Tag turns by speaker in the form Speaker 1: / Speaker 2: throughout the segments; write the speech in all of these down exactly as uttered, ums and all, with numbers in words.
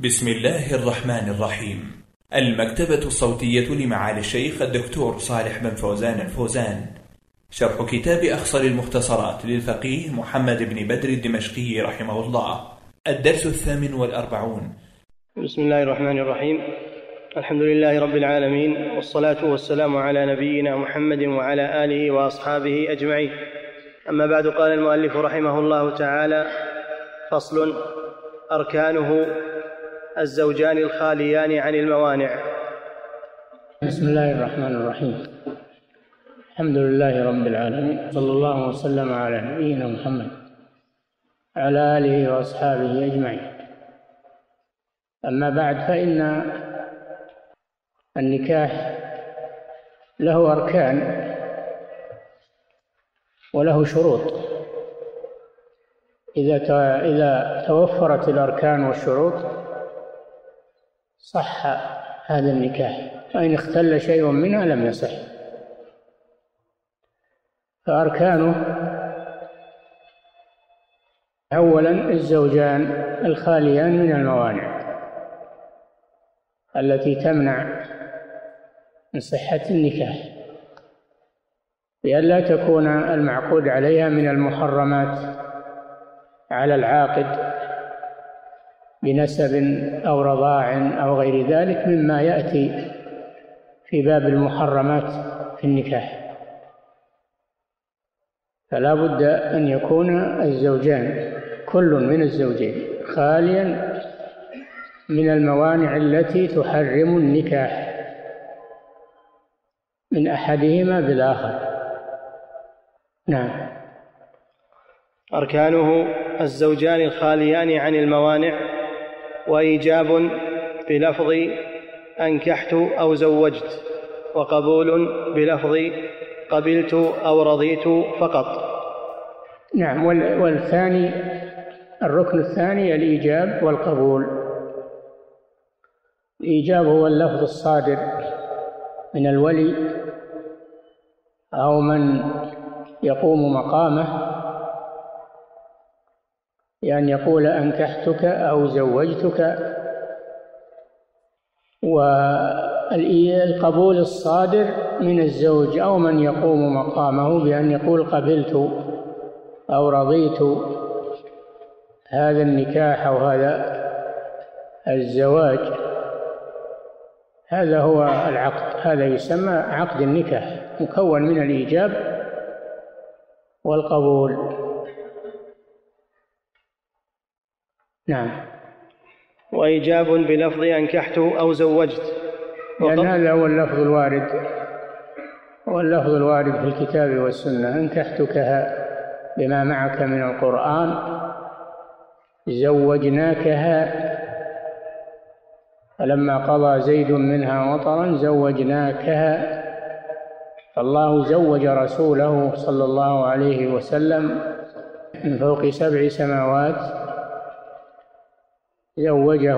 Speaker 1: بسم الله الرحمن الرحيم. المكتبة الصوتية لمعالي الشيخ الدكتور صالح بن فوزان الفوزان، شرح كتاب أخصر المختصرات للفقيه محمد بن بدر الدمشقي رحمه الله، الدرس الثامن والأربعون.
Speaker 2: بسم الله الرحمن الرحيم. الحمد لله رب العالمين، والصلاة والسلام على نبينا محمد وعلى آله وأصحابه أجمعين. أما بعد، قال المؤلف رحمه الله تعالى: فصل: أركانه الزوجان الخاليان عن الموانع.
Speaker 3: بسم الله الرحمن الرحيم. الحمد لله رب العالمين، صلى الله وسلم على نبينا محمد على آله وأصحابه أجمعين. أما بعد، فإن النكاح له أركان وله شروط. إذا إذا توفرت الأركان والشروط صح هذا النكاح، وإن اختل شيء منها لم يصح. فأركانه: أولا الزوجان الخاليان من الموانع التي تمنع من صحة النكاح، بأن لا تكون المعقود عليها من المحرمات على العاقد بنسب أو رضاع أو غير ذلك مما يأتي في باب المحرمات في النكاح. فلا بد أن يكون الزوجان كل من الزوجين خاليا من الموانع التي تحرم النكاح من أحدهما بالآخر. نعم.
Speaker 2: أركانه الزوجان الخاليان عن الموانع، وإيجاب بلفظ أنكحت أو زوجت، وقبول بلفظ قبلت أو رضيت فقط.
Speaker 3: نعم. والثاني الركن الثاني الإيجاب والقبول. الإيجاب هو اللفظ الصادر من الولي أو من يقوم مقامه، يعني يقول أنكحتك أو زوجتك. والقبول الصادر من الزوج أو من يقوم مقامه بأن يقول قبلت أو رضيت هذا النكاح أو هذا الزواج. هذا هو العقد، هذا يسمى عقد النكاح، مكون من الإيجاب والقبول. نعم.
Speaker 2: وإيجاب بلفظ أنكحت أو زوجت،
Speaker 3: لأن هذا هو اللفظ الوارد، هو اللفظ الوارد في الكتاب والسنة: أنكحتكها بما معك من القرآن، زوجناكها، فلما قضى زيد منها وطرا زوجناكها. فالله زوج رسوله صلى الله عليه وسلم من فوق سبع سماوات، زوجه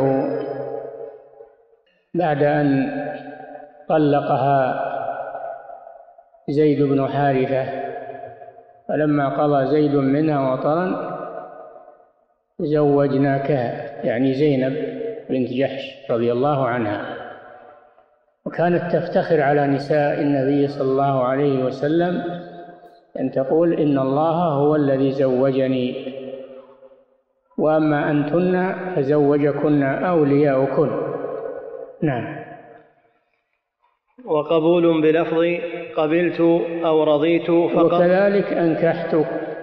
Speaker 3: بعد أن طلقها زيد بن حارثة، فلما قضى زيد منها وطرا زوجناكها، يعني زينب بنت جحش رضي الله عنها. وكانت تفتخر على نساء النبي صلى الله عليه وسلم أن تقول: إن الله هو الذي زوجني، وأما أنتن فزوجكن أولياؤكن. نعم.
Speaker 2: وقبول بلفظ قبلت أو رضيت فقط.
Speaker 3: وكذلك أنكحت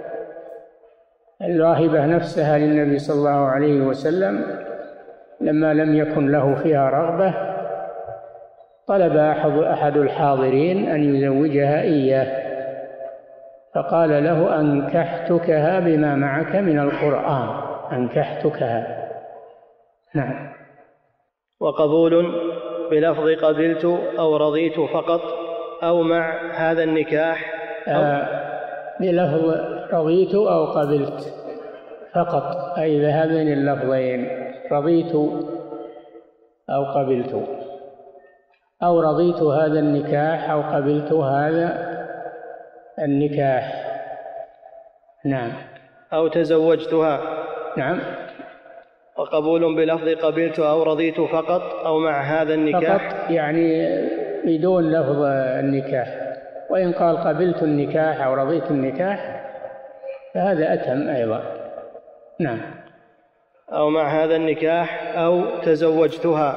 Speaker 3: الراهبة نفسها للنبي صلى الله عليه وسلم لما لم يكن له فيها رغبة، طلب أحد الحاضرين أن يزوجها إياه، فقال له: أنكحتكها بما معك من القرآن، أنكحتكها. نعم.
Speaker 2: وقبول بلفظ قبلت أو رضيت فقط، أو مع هذا النكاح، أو
Speaker 3: آه بلفظ رضيت أو قبلت فقط، أي بهذين اللفظين: رضيت أو قبلت، أو رضيت هذا النكاح أو قبلت هذا النكاح. نعم.
Speaker 2: أو تزوجتها.
Speaker 3: نعم.
Speaker 2: وقبول بلفظ قبلت أو رضيت فقط أو مع هذا النكاح
Speaker 3: فقط يعني بدون لفظ النكاح، وإن قال قبلت النكاح أو رضيت النكاح فهذا أتم أيضا. نعم.
Speaker 2: أو مع هذا النكاح أو تزوجتها.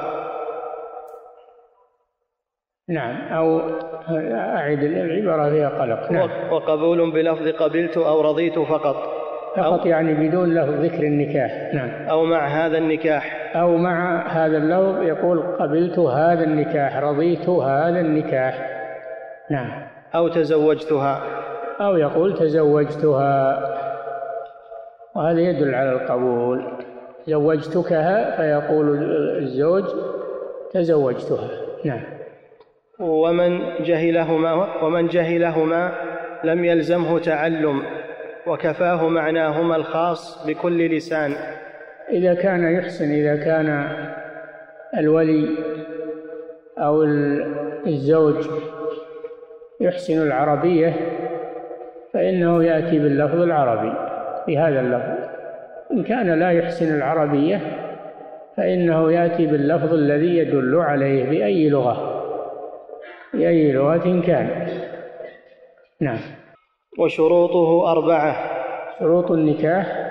Speaker 3: نعم. أو أعد العبارة فيها قلق. نعم.
Speaker 2: وقبول بلفظ قبلت أو رضيت فقط
Speaker 3: فقط يعني بدون لفظ ذكر النكاح. نعم.
Speaker 2: أو مع هذا النكاح.
Speaker 3: أو مع هذا اللفظ يقول قبلت هذا النكاح، رضيت هذا النكاح. نعم.
Speaker 2: أو تزوجتها.
Speaker 3: أو يقول تزوجتها، وهذا يدل على القبول. زوجتكها فيقول الزوج تزوجتها. نعم.
Speaker 2: ومن جهلهما ومن جهلهما لم يلزمه تعلم، وكفاه معناهما الخاص بكل لسان.
Speaker 3: إذا كان يحسن، إذا كان الولي أو الزوج يحسن العربية فإنه يأتي باللفظ العربي بهذا اللفظ. إن كان لا يحسن العربية فإنه يأتي باللفظ الذي يدل عليه بأي لغة بأي لغة كان. نعم.
Speaker 2: وشروطه أربعة.
Speaker 3: شروط النكاح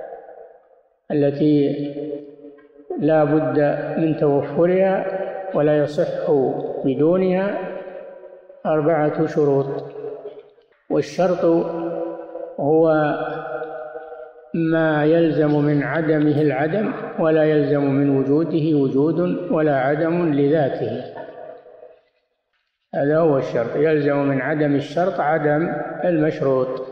Speaker 3: التي لا بد من توفرها ولا يصح بدونها أربعة شروط. والشرط هو ما يلزم من عدمه العدم ولا يلزم من وجوده وجود ولا عدم لذاته. هذا هو الشرط. يلزم من عدم الشرط عدم المشروط،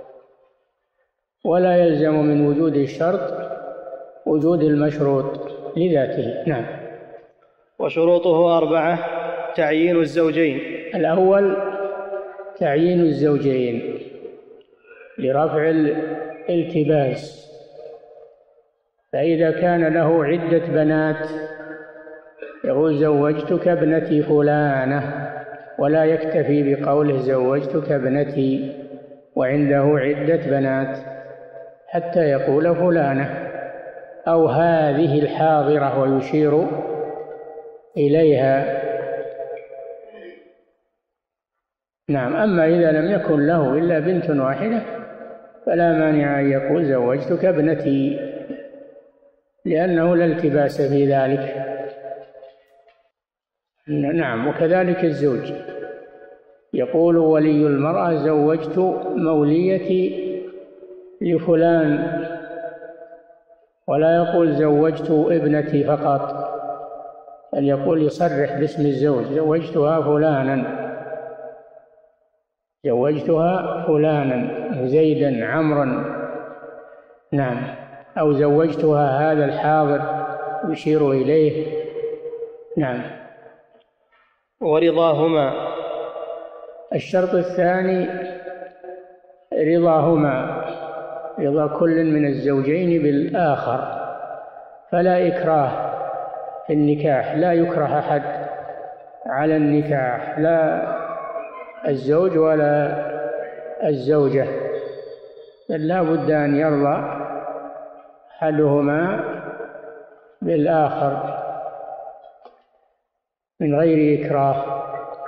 Speaker 3: ولا يلزم من وجود الشرط وجود المشروط لذاته. نعم.
Speaker 2: وشروطه أربعة. تعيين الزوجين.
Speaker 3: الأول تعيين الزوجين لرفع الالتباس، فإذا كان له عدة بنات يقول زوجتك ابنتي فلانة، ولا يكتفي بقوله زوجتك ابنتي وعنده عدة بنات حتى يقول فلانة أو هذه الحاضرة ويشير إليها. نعم. أما إذا لم يكن له إلا بنت واحدة فلا مانع أن يقول زوجتك ابنتي، لأنه لا التباس في ذلك. نعم. وكذلك الزوج يقول ولي المرأة زوجت موليتي لفلان، ولا يقول زوجت ابنتي فقط، بل يقول يصرح باسم الزوج زوجتها فلانا، زوجتها فلانا زيدا عمرا. نعم. أو زوجتها هذا الحاضر يشير إليه. نعم.
Speaker 2: ورضاهما.
Speaker 3: الشرط الثاني رضاهما، رضا كل من الزوجين بالآخر، فلا إكراه في النكاح، لا يكره أحد على النكاح، لا الزوج ولا الزوجة، بل لا بد أن يرضى أحدهما بالآخر من غير إكراه.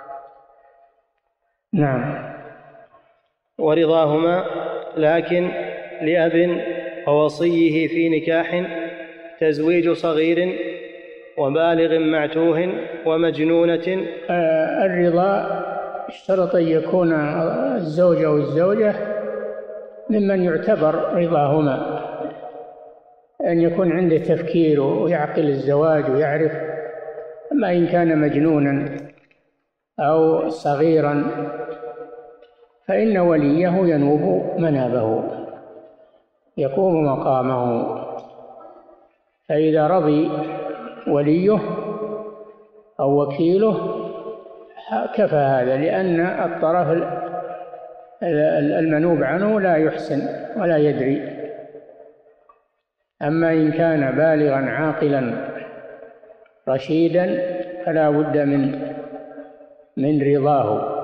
Speaker 3: نعم.
Speaker 2: ورضاهما، لكن لأب ووصيه في نكاح تزويج صغير وبالغ معتوه ومجنونة.
Speaker 3: آه الرضا اشترط أن يكون الزوج أو الزوجة ممن يعتبر رضاهما، أن يكون عنده تفكير ويعقل الزواج ويعرف. أما إن كان مجنونا أو صغيرا فإن وليه ينوب منابه، يقوم مقامه. فإذا رضي وليه أو وكيله كفى هذا، لأن الطرف المنوب عنه لا يحسن ولا يدري. أما إن كان بالغا عاقلا رشيدا فلا بد من من رضاه.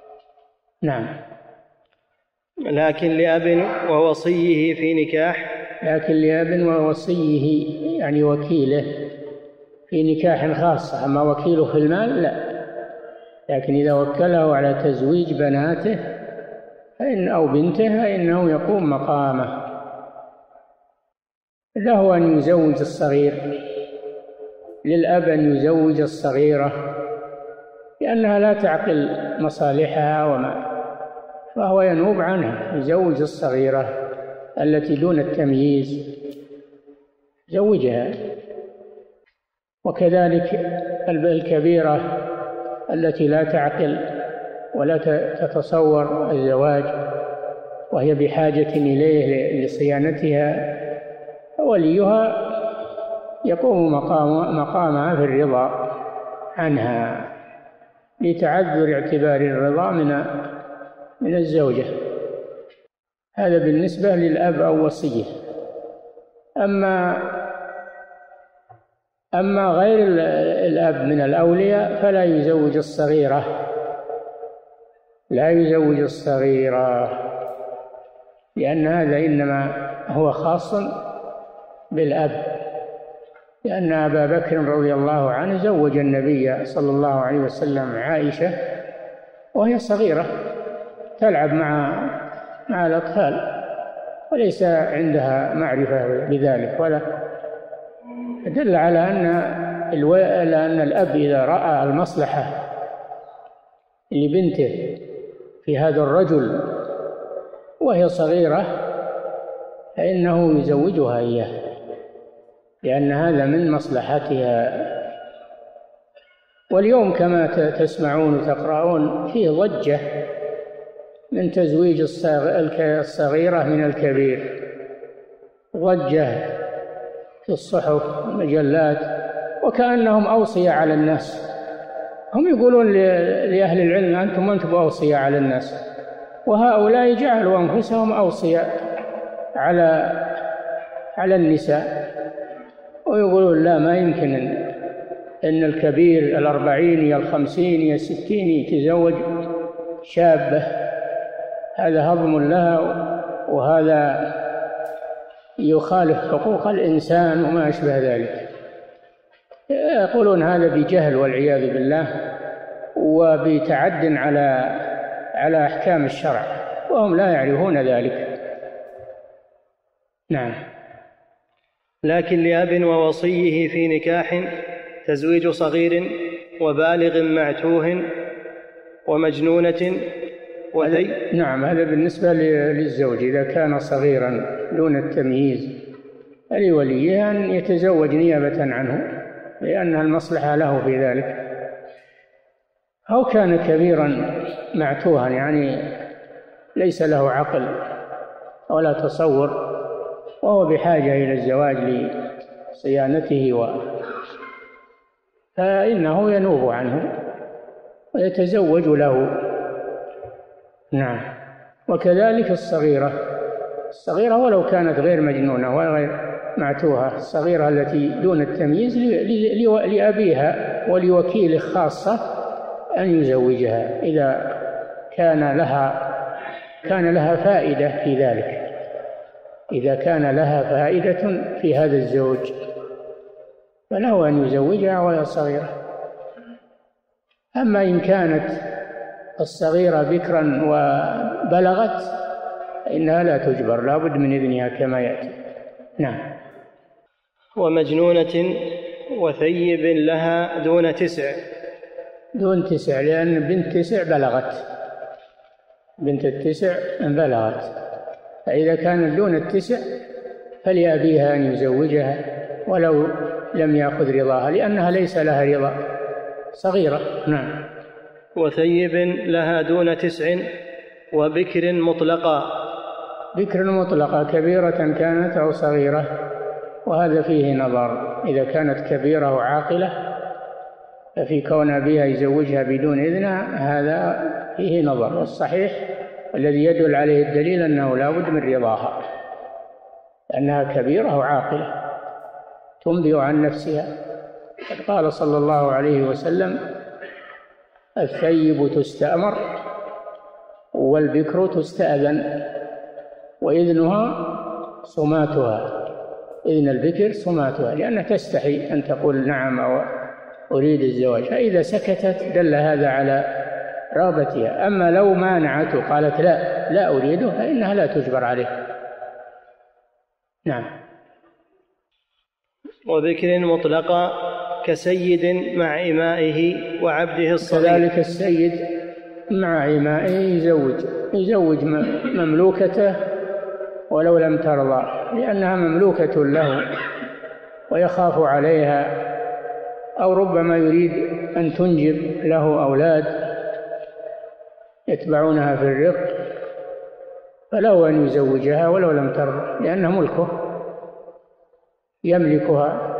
Speaker 3: نعم.
Speaker 2: لكن لأب ووصيه في نكاح
Speaker 3: لكن لأب ووصيه يعني وكيله في نكاح خاصة، أما وكيله في المال لا. لكن إذا وكله على تزويج بناته فإن أو بنته فإنه يقوم مقامه. له أن يزوج الصغير، للأب أن يزوج الصغيرة لأنها لا تعقل مصالحها وما، فهو ينوب عنها، يزوج الصغيرة التي دون التمييز زوجها. وكذلك الكبيرة التي لا تعقل ولا تتصور الزواج وهي بحاجة إليه لصيانتها، وليها يقوم مقام مقامها في الرضا عنها لتعذر اعتبار الرضا من من الزوجة. هذا بالنسبة للأب أو وصيه. أما أما غير الأب من الأولياء فلا يزوج الصغيرة، لا يزوج الصغيرة، لأن هذا إنما هو خاص بالأب، لأن أبا بكر رضي الله عنه زوج النبي صلى الله عليه وسلم عائشة وهي صغيرة تلعب مع مع الأطفال وليس عندها معرفة بذلك، ولا دل على أن أن الأب إذا رأى المصلحة لبنته في هذا الرجل وهي صغيرة فإنه يزوجها إياه، لأن هذا من مصلحتها. واليوم كما تسمعون وتقرؤون فيه ضجة من تزويج الصغيرة من الكبير، ضجة في الصحف والمجلات وكأنهم أوصية على الناس. هم يقولون لأهل العلم أنتم أنتم أوصية على الناس، وهؤلاء جعلوا أنفسهم أوصية على على النساء، ويقولون لا، ما يمكن إن, إن الكبير الأربعين يا الخمسين يا الستين يتزوج شابة، هذا هضم لها وهذا يخالف حقوق الإنسان وما أشبه ذلك. يقولون هذا بجهل والعياذ بالله وبتعد على على أحكام الشرع وهم لا يعرفون ذلك. نعم.
Speaker 2: لكن لأب ووصيه في نكاح تزويج صغير وبالغ معتوه ومجنونة وذي.
Speaker 3: نعم، هذا بالنسبة للزوج إذا كان صغيرا دون التمييز لوليه أن يتزوج نيابة عنه لأن المصلحة له في ذلك، أو كان كبيرا معتوها يعني ليس له عقل ولا تصور وهو بحاجة إلى الزواج لصيانته و... فإنه ينوب عنه ويتزوج له. نعم. وكذلك الصغيرة الصغيرة ولو كانت غير مجنونة ولا غير معتوها، الصغيرة التي دون التمييز لأبيها ولوكيله خاصة أن يزوجها إذا كان لها كان لها فائدة في ذلك، إذا كان لها فائدة في هذا الزوج فله أن يزوجها وهي صغيرة. أما إن كانت الصغيرة بكرا وبلغت فإنها لا تجبر، لا بد من إذنها كما يأتي. نعم.
Speaker 2: ومجنونة وثيب لها دون تسع.
Speaker 3: دون تسع لأن بنت تسع بلغت، بنت التسع بلغت، فإذا كانت دون التسع فلأبيها أن يزوجها ولو لم يأخذ رضاها لأنها ليس لها رضا، صغيرة. نعم.
Speaker 2: وثيب لها دون تسع وبكر مطلقة.
Speaker 3: بكر مطلقة كبيرة كانت أو صغيرة، وهذا فيه نظر. إذا كانت كبيرة وعاقلة ففي كون أبيها يزوجها بدون إذنها هذا فيه نظر، والصحيح الذي يدل عليه الدليل أنه لا بد من رضاها لأنها كبيرة وعاقلة تنبئ عن نفسها. قد قال صلى الله عليه وسلم الثيب تستأمر والبكر تستأذن وإذنها صماتها، إذن البكر صماتها، لأنها تستحي أن تقول نعم أو أريد الزواج، فإذا سكتت دل هذا على رغبتها. أما لو مانعته قالت لا لا أريده فإنها لا تجبر عليه. نعم.
Speaker 2: وذكر مطلقة كسيد مع إمائه وعبده الصغير.
Speaker 3: كذلك السيد مع إمائه يزوج يزوج مملوكته ولو لم ترضى، لأنها مملوكة له ويخاف عليها، أو ربما يريد أن تنجب له أولاد يتبعونها في الرق، فله أن يزوجها ولو لم ترضى، لأنها ملكه يملكها.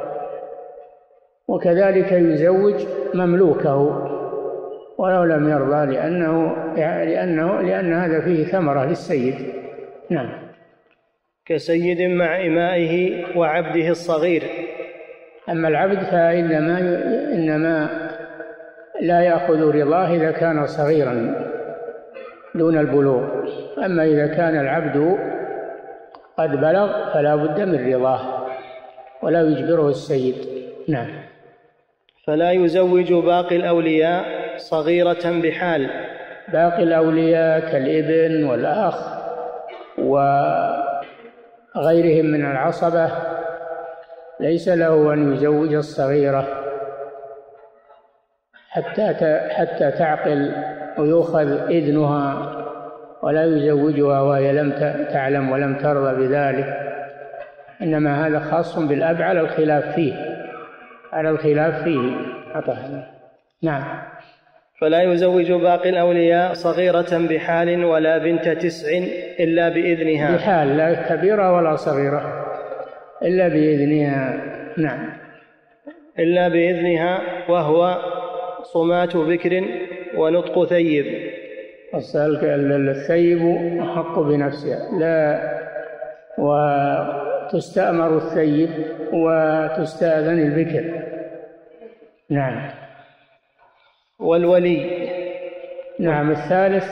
Speaker 3: وكذلك يزوج مملوكه ولو لم يرضى، لأنه لأنه لأن هذا فيه ثمرة للسيد. نعم.
Speaker 2: كسيد مع إمائه وعبده الصغير.
Speaker 3: أما العبد فإنما إنما لا يأخذ رضاه إذا كان صغيرا دون البلوغ، أما إذا كان العبد قد بلغ فلا بد من رضاه ولا يجبره السيد. نعم.
Speaker 2: فلا يزوج باقي الأولياء صغيرة بحال.
Speaker 3: باقي الأولياء كالابن والأخ وغيرهم من العصبة ليس له أن يزوج الصغيرة حتى حتى تعقل ويؤخذ إذنها، ولا يزوجها وهي لم تعلم ولم ترضى بذلك، إنما هذا خاص بالأب على الخلاف فيه على الخلاف فيه أطهر. نعم.
Speaker 2: فلا يزوج باقي الأولياء صغيرة بحال ولا بنت تسع إلا بإذنها.
Speaker 3: بحال، لا كبيرة ولا صغيرة، إلا بإذنها. نعم.
Speaker 2: إلا بإذنها، وهو صمات بكر ونطق ثيب.
Speaker 3: الثيب أحق بنفسها، لا وتستأمر الثيب وتستأذن البكر. نعم.
Speaker 2: والولي.
Speaker 3: نعم. الثالث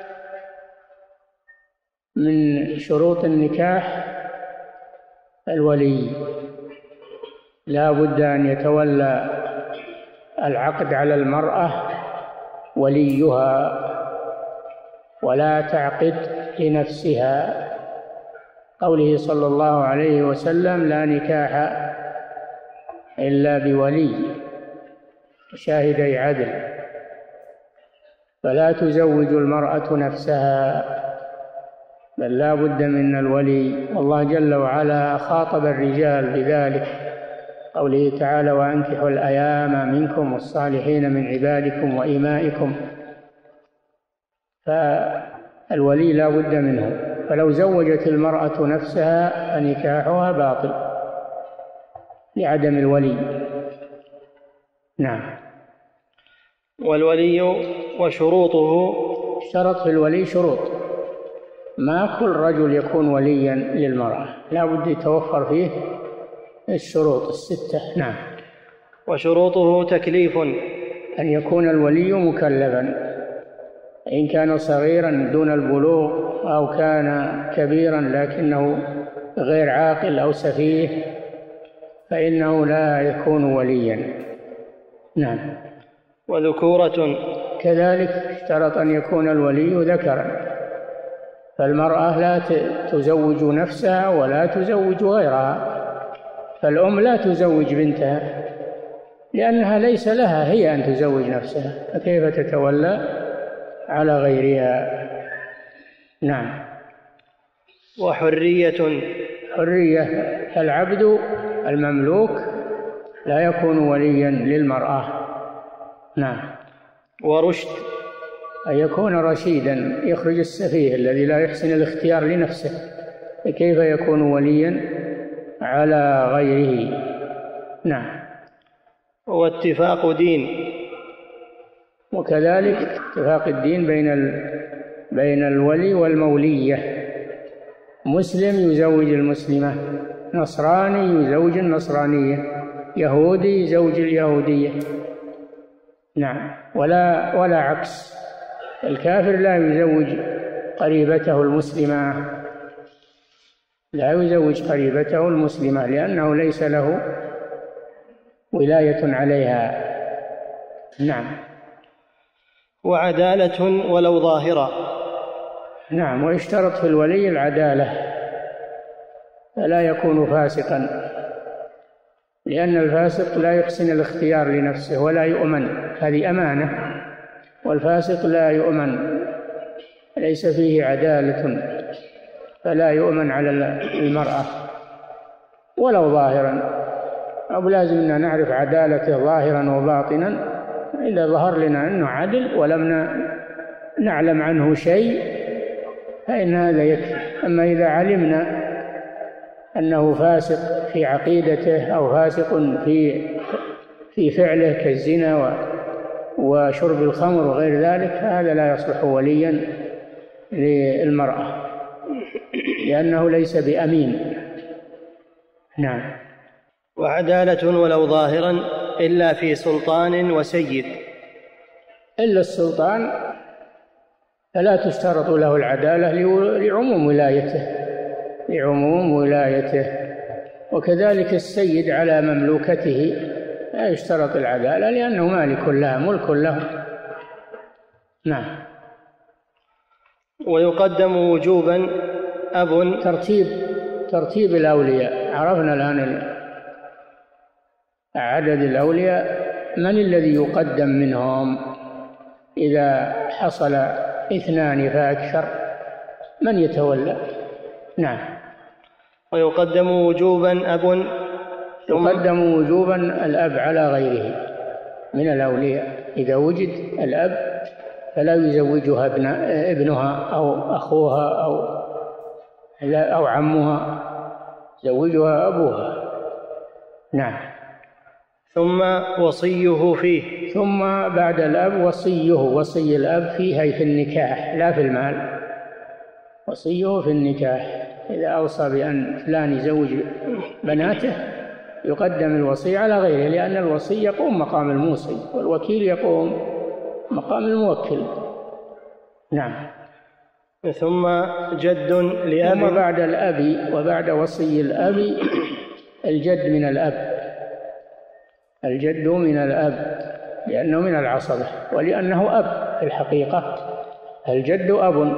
Speaker 3: من شروط النكاح الولي، لا بد أن يتولى العقد على المرأة وليها، ولا تعقد لنفسها، قوله صلى الله عليه وسلم لا نكاح إلا بولي شاهدي عدل. فلا تزوج المرأة نفسها بل لا بد من الولي. والله جل وعلا خاطب الرجال بذلك، قوله تعالى وأنكحوا الأيام منكم والصالحين من عبادكم وإمائكم، فالولي لا بد منه. فلو زوجت المرأة نفسها فنكاحها باطل لعدم الولي. نعم.
Speaker 2: والولي وشروطه.
Speaker 3: اشترط في الولي شروط، ما كل رجل يكون وليا للمرأة، لا بد يتوفر فيه الشروط الستة. نعم.
Speaker 2: وشروطه تكليف،
Speaker 3: أن يكون الولي مكلفا، إن كان صغيرا دون البلوغ أو كان كبيرا لكنه غير عاقل أو سفيه فإنه لا يكون وليا. نعم.
Speaker 2: وذكورة،
Speaker 3: كذلك اشترط أن يكون الولي ذكرا، فالمرأة لا تزوج نفسها ولا تزوج غيرها، فالأم لا تزوج بنتها لأنها ليس لها هي أن تزوج نفسها، فكيف تتولى على غيرها. نعم.
Speaker 2: وحرية،
Speaker 3: حرية، العبد المملوك لا يكون وليا للمرأة. نعم.
Speaker 2: ورشد،
Speaker 3: أن يكون رشيدا، يخرج السفيه الذي لا يحسن الاختيار لنفسه، كيف يكون وليا على غيره. نعم.
Speaker 2: واتفاق دين،
Speaker 3: وكذلك اتفاق الدين بين ال... بين الولي والمولية، مسلم يزوج المسلمة، نصراني يزوج النصرانية، يهودي يزوج اليهودية. نعم. ولا ولا عكس، الكافر لا يزوج قريبته المسلمة لا يزوج قريبته المسلمة لأنه ليس له ولاية عليها. نعم.
Speaker 2: وعدالة ولو ظاهرة.
Speaker 3: نعم. ويشترط في الولي العدالة فلا يكون فاسقا، لأن الفاسق لا يحسن الاختيار لنفسه ولا يؤمن، هذه أمانة، والفاسق لا يؤمن، ليس فيه عدالة، فلا يؤمن على المرأة ولو ظاهرا. أو لازمنا نعرف عدالته ظاهرا وباطنا. إذا ظهر لنا أنه عدل ولم نعلم عنه شيء فإن هذا يكفي. أما إذا علمنا أنه فاسق في عقيدته أو فاسق في في فعله كالزنا وشرب الخمر وغير ذلك، فهذا لا يصلح وليا للمرأة لأنه ليس بأمين. نعم.
Speaker 2: وعدالة ولو ظاهرا إلا في سلطان وسيد.
Speaker 3: إلا السلطان فلا تشترط له العدالة لعموم ولايته لعموم ولايته وكذلك السيد على مملوكته لا يشترط العدالة لأنه مالك لها، ملك له. نعم.
Speaker 2: ويقدم وجوبا أب.
Speaker 3: ترتيب ترتيب الأولياء. عرفنا الآن عدد الأولياء، من الذي يقدم منهم إذا حصل اثنان فأكثر، من يتولى؟ نعم.
Speaker 2: ويقدم وجوبا أب.
Speaker 3: يقدم وجوبا الأب على غيره من الأولياء. إذا وجد الأب فلا يزوجها ابن ابنها أو أخوها أو أو عمها، يزوجها أبوها. نعم.
Speaker 2: ثم وصيه فيه.
Speaker 3: ثم بعد الأب وصيه، وصي الأب فيه أي في النكاح لا في المال. وصيه في النكاح، إذا أوصى بأن فلان يزوج بناته يقدم الوصي على غيره، لأن الوصي يقوم مقام الموصي والوكيل يقوم مقام الموكل. نعم.
Speaker 2: ثم جد لأب.
Speaker 3: ثم بعد الأب وبعد وصي الأب الجد من الأب. الجد من الأب لأنه من العصبة ولأنه أب في الحقيقة. الجد أب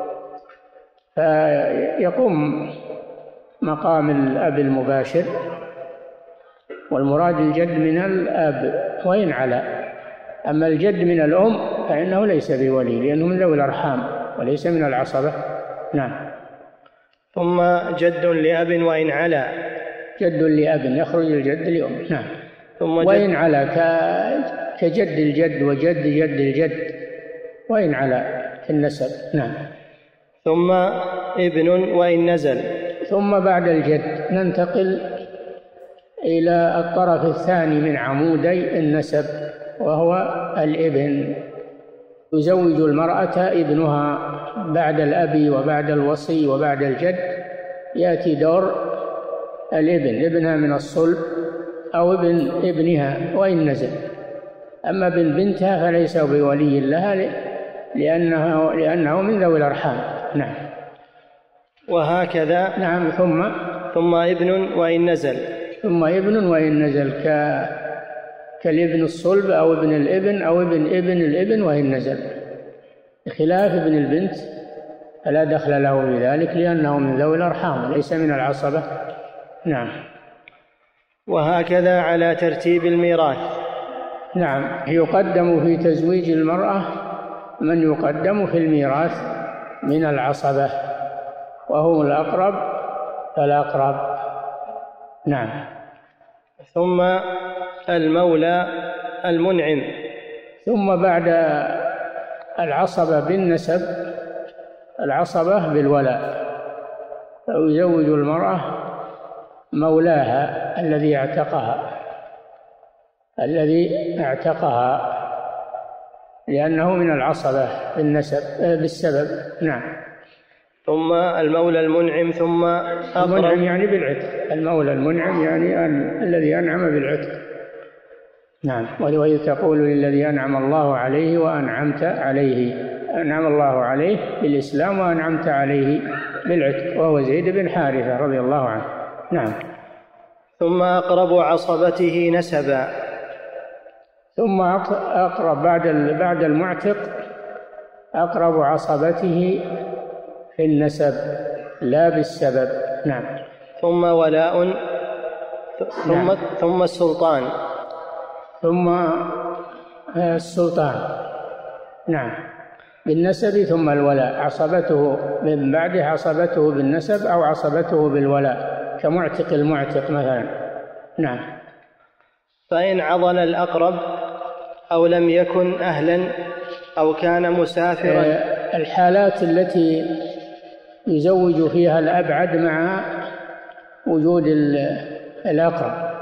Speaker 3: فيقوم مقام الأب المباشر، والمراد الجد من الأب وإن علا. أما الجد من الأم فإنه ليس بولي لأنه من ذوي الأرحام وليس من العصبة. نعم.
Speaker 2: ثم جد لأب وإن علا.
Speaker 3: جد لأب يخرج الجد لأم. نعم.
Speaker 2: ثم
Speaker 3: وإن علا كجد الجد وجد جد الجد وإن علا في النسب. نعم.
Speaker 2: ثم ابن وإن نزل.
Speaker 3: ثم بعد الجد ننتقل إلى الطرف الثاني من عمودي النسب وهو الابن. يزوج المرأة ابنها بعد الأب وبعد الوصي وبعد الجد، يأتي دور الابن، ابنها من الصلب أو ابن ابنها وإن نزل. أما ابن بنتها فليس بولي لها لأنه, لأنه من ذوي الأرحام. نعم.
Speaker 2: وهكذا.
Speaker 3: نعم. ثم
Speaker 2: ثم ابن وإن نزل.
Speaker 3: ثم ابن وإن نزل ك... كالابن الصلب أو ابن الابن أو ابن ابن الابن وإن نزل، بخلاف ابن البنت فلا دخل له بذلك لأنه من ذوي الأرحام وليس من العصبة. نعم.
Speaker 2: وهكذا على ترتيب الميراث.
Speaker 3: نعم. يقدم في تزويج المرأة من يقدم في الميراث من العصبة وهم الأقرب فالأقرب. نعم.
Speaker 2: ثم المولى المنعم.
Speaker 3: ثم بعد العصبة بالنسب العصبة بالولاء، فيزوج المرأة مولاها الذي اعتقها الذي اعتقها لأنه من العصبة بالنسب بالسبب. نعم.
Speaker 2: ثم المولى المنعم. ثم
Speaker 3: المنعم يعني بالعتق. المولى المنعم يعني الذي أنعم بالعتق. نعم. وإذ تقول للذي أنعم الله عليه وأنعمت عليه، أنعم الله عليه بالإسلام وأنعمت عليه بالعتق، وهو زيد بن حارثة رضي الله عنه. نعم.
Speaker 2: ثم أقرب عصبته نسبا.
Speaker 3: ثم أقرب بعد بعد المعتق أقرب عصبته في النسب لا بالسبب. نعم.
Speaker 2: ثم ولاء ثم نعم. ثم السلطان.
Speaker 3: ثم السلطان. نعم، بالنسب ثم الولاء، عصبته من بعده عصبته بالنسب أو عصبته بالولاء كمعتق المعتق مثلا. نعم.
Speaker 2: فإن عضل الأقرب أو لم يكن أهلا أو كان مسافرا.
Speaker 3: الحالات التي يزوج فيها الأبعد مع وجود الأقرب: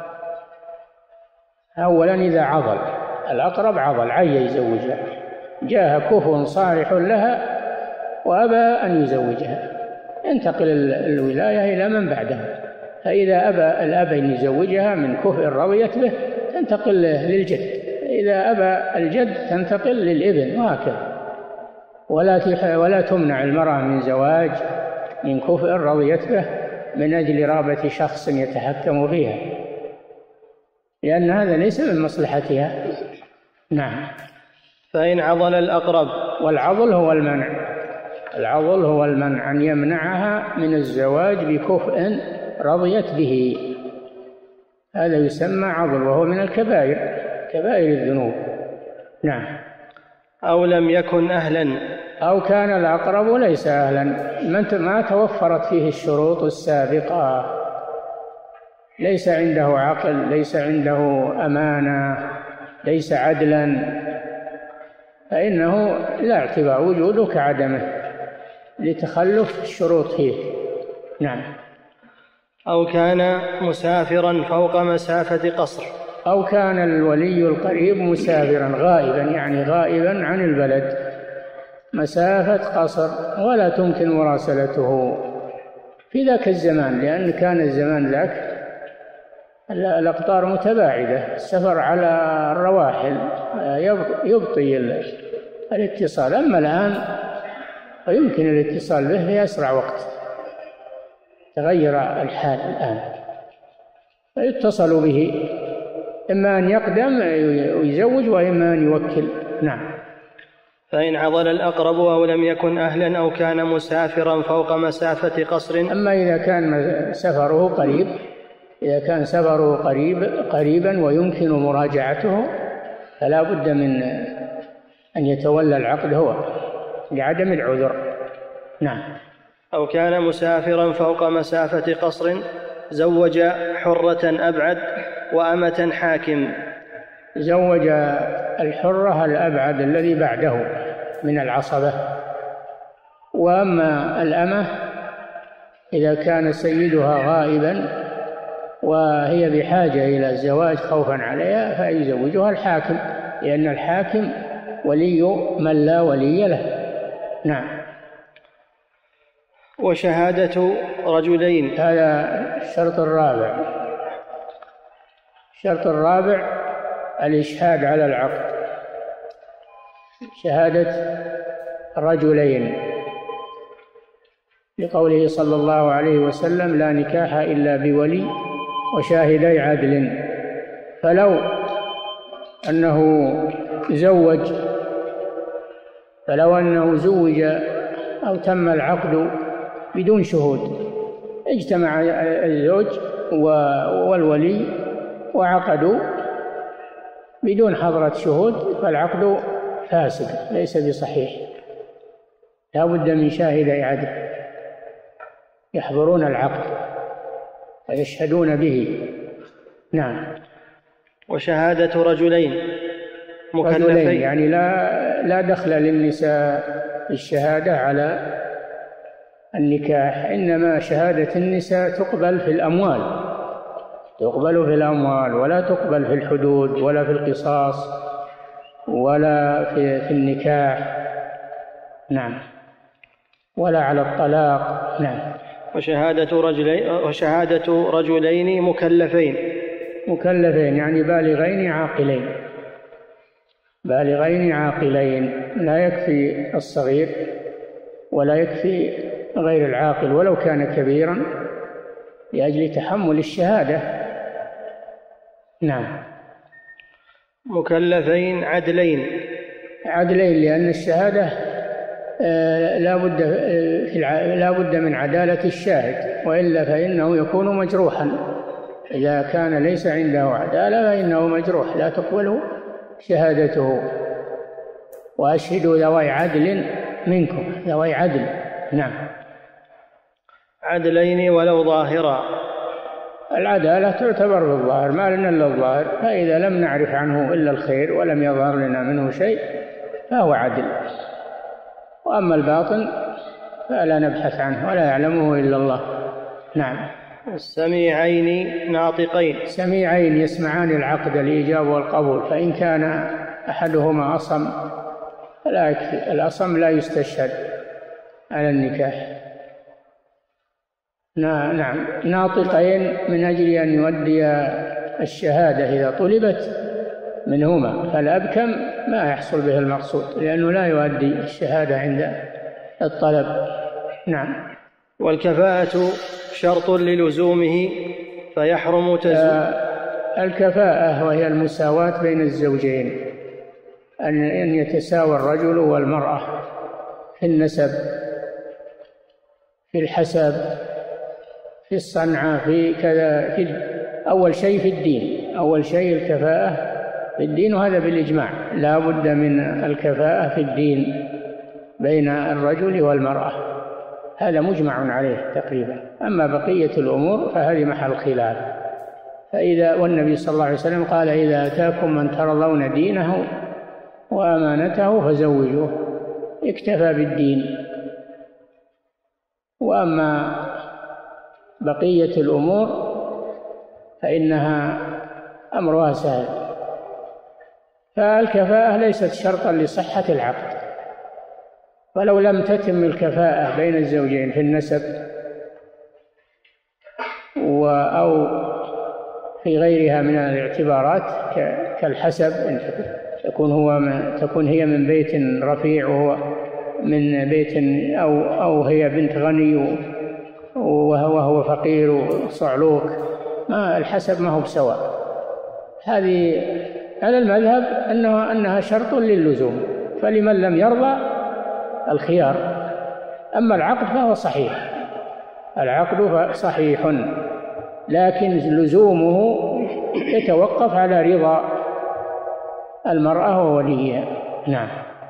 Speaker 3: أولا إذا عضل الأقرب، عضل عي يزوجها، جاءها كفء صالح لها وأبى أن يزوجها، ينتقل الولاية إلى من بعده. فإذا أبى الأب أن يزوجها من كفء رضيت به تنتقل للجد، إذا أبى الجد تنتقل للابن، وهكذا. ولا ولا تمنع المرأة من زواج من كفء رضيت به من أجل رغبة شخص يتحكم فيها، لأن هذا ليس من مصلحتها. نعم.
Speaker 2: فإن عضل الأقرب.
Speaker 3: والعضل هو المنع، العضل هو المنع، أن يمنعها من الزواج بكفء رضيت به، هذا يسمى عضل، وهو من الكبائر، كبائر الذنوب. نعم.
Speaker 2: أو لم يكن أهلا.
Speaker 3: أو كان الأقرب ليس أهلا، ما توفرت فيه الشروط السابقة، ليس عنده عقل، ليس عنده أمانة، ليس عدلا، فإنه لا اعتبار وجوده كعدمه لتخلف الشروط فيه. نعم.
Speaker 2: أو كان مسافرا فوق مسافة قصر.
Speaker 3: أو كان الولي القريب مسافرا غائبا، يعني غائبا عن البلد مسافة قصر ولا تمكن مراسلته في ذاك الزمان، لأن كان الزمان ذاك الأقطار متباعدة، السفر على الرواحل يبطي الاتصال، أما الآن فيمكن الاتصال به في أسرع وقت، تغير الحال الآن، فيتصل به إما أن يقدم ويزوج وإما أن يوكل. نعم.
Speaker 2: فإن عضل الأقرب أو لم يكن أهلا أو كان مسافرا فوق مسافة قصر.
Speaker 3: أما إذا كان سفره قريب، إذا كان سفره قريب قريبا ويمكن مراجعته فلا بد من أن يتولى العقد هو لعدم العذر. نعم.
Speaker 2: أو كان مسافرا فوق مسافة قصر زوج حرة أبعد وأمة حاكم.
Speaker 3: زوج الحرة الأبعد الذي بعده من العصبة، وأما الأمة إذا كان سيدها غائبا وهي بحاجة إلى الزواج خوفا عليها فيزوجها الحاكم، لأن الحاكم ولي من لا ولي له. نعم.
Speaker 2: وشهادة رجلين.
Speaker 3: هذا الشرط الرابع. الشرط الرابع الإشهاد على العقد، شهادة رجلين، لقوله صلى الله عليه وسلم: لا نكاح إلا بولي وشاهدي عدل. فلو أنه زوج فلو أنه زوج أو تم العقد بدون شهود، اجتمع الزوج والولي وعقدوا بدون حضرة شهود، فالعقد فاسد ليس بصحيح، لا بد من شاهدي عدل يحضرون العقد ويشهدون به. نعم.
Speaker 2: وشهادة رجلين مكلفين،
Speaker 3: رجلين يعني لا لا دخل للنساء الشهادة على النكاح، إنما شهادة النساء تقبل في الأموال، تقبل في الأموال ولا تقبل في الحدود ولا في القصاص ولا في, في النكاح. نعم. ولا على الطلاق. نعم.
Speaker 2: وشهادة رجلين وشهادة رجلين مكلفين.
Speaker 3: مكلفين يعني بالغين عاقلين، بالغين عاقلين، لا يكفي الصغير ولا يكفي غير العاقل ولو كان كبيرا لأجل تحمل الشهادة. نعم.
Speaker 2: مكلفين عدلين.
Speaker 3: عدلين لأن الشهادة لا بد لا بد من عدالة الشاهد، وإلا فإنه يكون مجروحا. إذا كان ليس عنده عدالة فإنه مجروح، لا تقبل شهادته. وأشهدوا ذوي عدل منكم، ذوي عدل. نعم.
Speaker 2: عدلين ولو ظاهرا.
Speaker 3: العدالة تعتبر بالظاهر، ما لنا إلا الظاهر، فإذا لم نعرف عنه إلا الخير ولم يظهر لنا منه شيء فهو عدل. وأما الباطن فلا نبحث عنه ولا يعلمه إلا الله. نعم.
Speaker 2: السميعين ناطقين.
Speaker 3: سميعين يسمعان العقد الإيجاب والقبول، فإن كان أحدهما أصم فلا يكفي، الأصم لا يستشهد على النكاح. نعم. ناطقين من أجل أن يؤدي الشهادة إذا طلبت منهما، فالأبكم ما يحصل به المقصود لأنه لا يؤدي الشهادة عند الطلب. نعم.
Speaker 2: والكفاءة شرط للزومه فيحرم تزويجه.
Speaker 3: الكفاءة وهي المساواة بين الزوجين، أن يتساوى الرجل والمرأة في النسب، في الحسب، في الصنعة، في كذا، في أول شيء في الدين. أول شيء الكفاءة في الدين، وهذا بالإجماع، لا بد من الكفاءة في الدين بين الرجل والمرأة، هذا مجمع عليه تقريبا. أما بقية الأمور فهذه محل خلاف. فإذا والنبي صلى الله عليه وسلم قال: إذا أتاكم من ترضون دينه وأمانته فزوجوه، اكتفى بالدين. وأما بقية الأمور فإنها أمرها سهل. فالكفاءة ليست شرطا لصحة العقد، ولو لم تتم الكفاءة بين الزوجين في النسب أو في غيرها من الاعتبارات كالحسب، إن تكون هو تكون هي من بيت رفيع وهو من بيت أو أو هي بنت غني وهو هو فقير وصعلوك، ما الحسب ما هو بسواء. هذه على المذهب أنها أنها شرط للزوم، فلمن لم يرضى الخيار. أما العقد فهو صحيح، العقد صحيح، لكن لزومه يتوقف على رضا المرأة ووليها. نعم.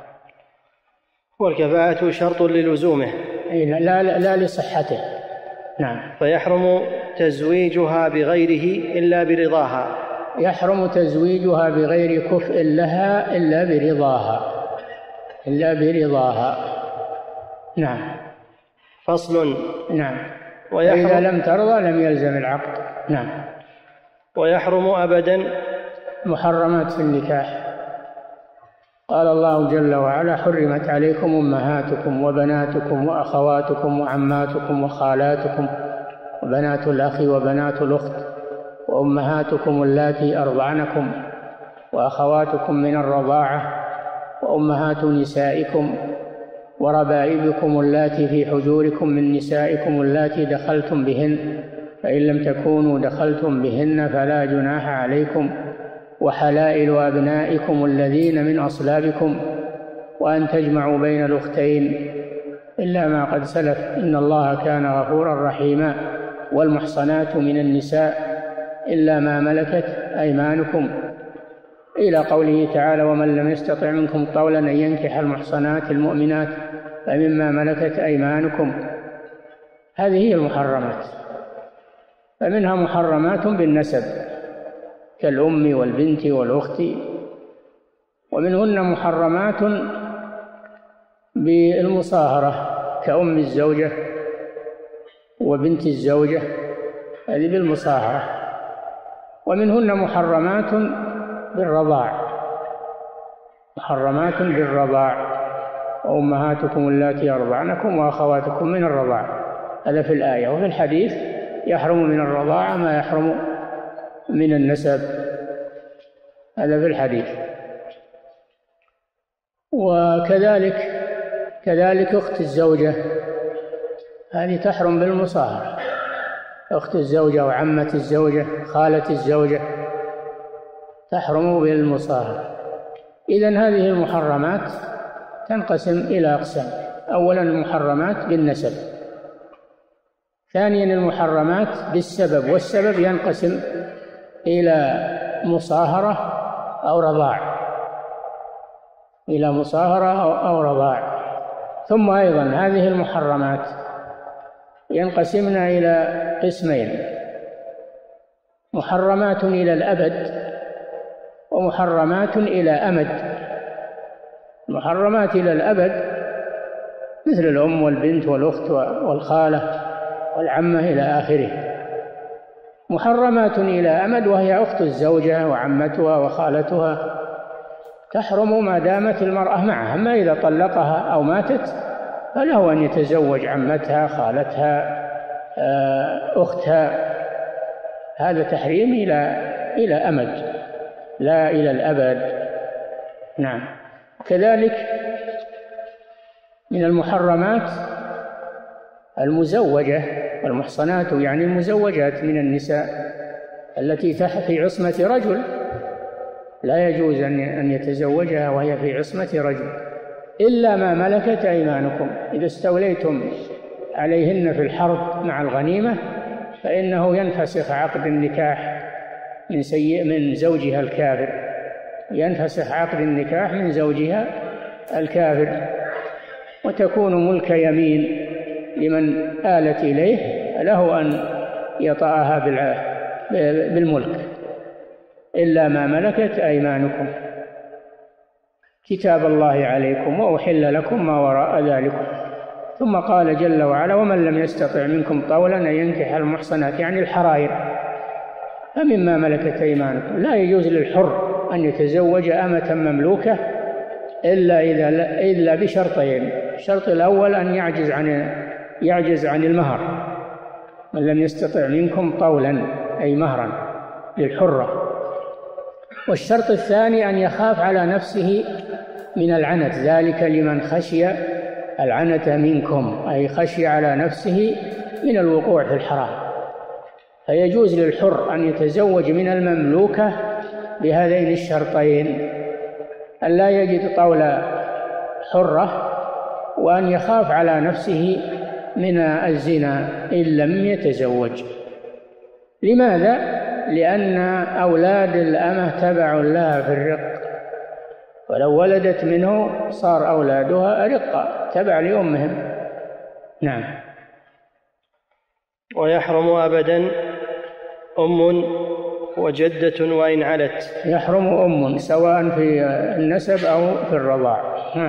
Speaker 2: والكفاءة شرط للزومه
Speaker 3: لا, لا, لا لصحته. نعم.
Speaker 2: فيحرم تزويجها بغيره إلا برضاها.
Speaker 3: يحرم تزويجها بغير كفء لها إلا برضاها، إلا برضاها. نعم.
Speaker 2: فصل.
Speaker 3: نعم. وإذا لم ترضى لم يلزم العقد. نعم.
Speaker 2: ويحرم أبدا
Speaker 3: محرمات في النكاح. قال الله جل وعلا: حرمت عليكم أمهاتكم وبناتكم وأخواتكم وعماتكم وخالاتكم وبنات الأخ وبنات الأخت وأمهاتكم اللاتي أرضعنكم وأخواتكم من الرضاعة وأمهات نسائكم وربائبكم اللاتي في حجوركم من نسائكم اللاتي دخلتم بهن، فإن لم تكونوا دخلتم بهن فلا جناح عليكم، وحلائل أبنائكم الذين من أصلابكم، وأن تجمعوا بين الأختين إلا ما قد سلف، إن الله كان غفورا رحيما. والمحصنات من النساء إلا ما ملكت أيمانكم، إلى قوله تعالى: ومن لم يستطع منكم طولا أن ينكح المحصنات المؤمنات فمما ملكت أيمانكم. هذه هي المحرمات، فمنها محرمات بالنسب كالأم والبنت والأخت، ومنهن محرمات بالمصاهرة كأم الزوجة وبنت الزوجة، هذه بالمصاهرة. ومنهن محرمات بالرضاع، محرمات بالرضاع، وأمهاتكم اللاتي أرضعنكم وأخواتكم من الرضاع، هذا في الآية. وفي الحديث: يحرم من الرضاعة ما يحرم من النسب، هذا في الحديث. وكذلك كذلك أخت الزوجة هذه تحرم بالمصاهرة، أخت الزوجة وعمة الزوجة خالة الزوجة تحرم بالمصاهرة. إذن هذه المحرمات تنقسم إلى أقسام: أولا المحرمات بالنسب، ثانيا المحرمات بالسبب، والسبب ينقسم إلى مصاهرة أو رضاع، إلى مصاهرة أو رضاع. ثم أيضا هذه المحرمات ينقسمن إلى قسمين: محرمات إلى الأبد ومحرمات إلى أمد. محرمات إلى الأبد مثل الأم والبنت والأخت والخالة والعمة إلى آخره. محرمات إلى أمد وهي أخت الزوجة وعمتها وخالتها تحرم ما دامت المرأة معها، أما إذا طلقها أو ماتت فله أن يتزوج عمتها خالتها أختها. هذا تحريم إلى إلى أمد لا إلى الأبد. نعم. كذلك من المحرمات المزوجة والمحصنات، يعني المزوجات من النساء التي في عصمة رجل، لا يجوز أن يتزوجها وهي في عصمة رجل إلا ما ملكت أيمانكم. إذا استوليتم عليهن في الحرب مع الغنيمة فإنه ينفسخ عقد النكاح من سيء من زوجها الكافر، ينفسخ عقد النكاح من زوجها الكافر، وتكون ملك يمين لمن آلت إليه، له أن يطأها بالملك إلا ما ملكت أيمانكم. كتاب الله عليكم وأحل لكم ما وراء ذلكم. ثم قال جل وعلا: ومن لم يستطع منكم طولا أن ينكح المحصنات، يعني الحرائر، فمما ملكت أيمانكم. لا يجوز للحر أن يتزوج أمة مملوكة إلا إذا إلا بشرطين: الشرط الأول أن يعجز عن يعجز عن المهر، من لم يستطع منكم طولا أي مهرا للحرة. والشرط الثاني أن يخاف على نفسه من العنت، ذلك لمن خشي العنت منكم، أي خشي على نفسه من الوقوع في الحرام. فيجوز للحر أن يتزوج من المملوكة بهذين الشرطين: أن لا يجد طول حرة، وأن يخاف على نفسه من الزنا إن لم يتزوج. لماذا؟ لأن أولاد الأمة تبع لها في الرق، ولو ولدت منه صار أولادها أرقا تبع لأمهم. نعم.
Speaker 2: ويحرم أبدا أم وجدة وإن علت.
Speaker 3: يحرم أم سواء في النسب أو في الرضاع.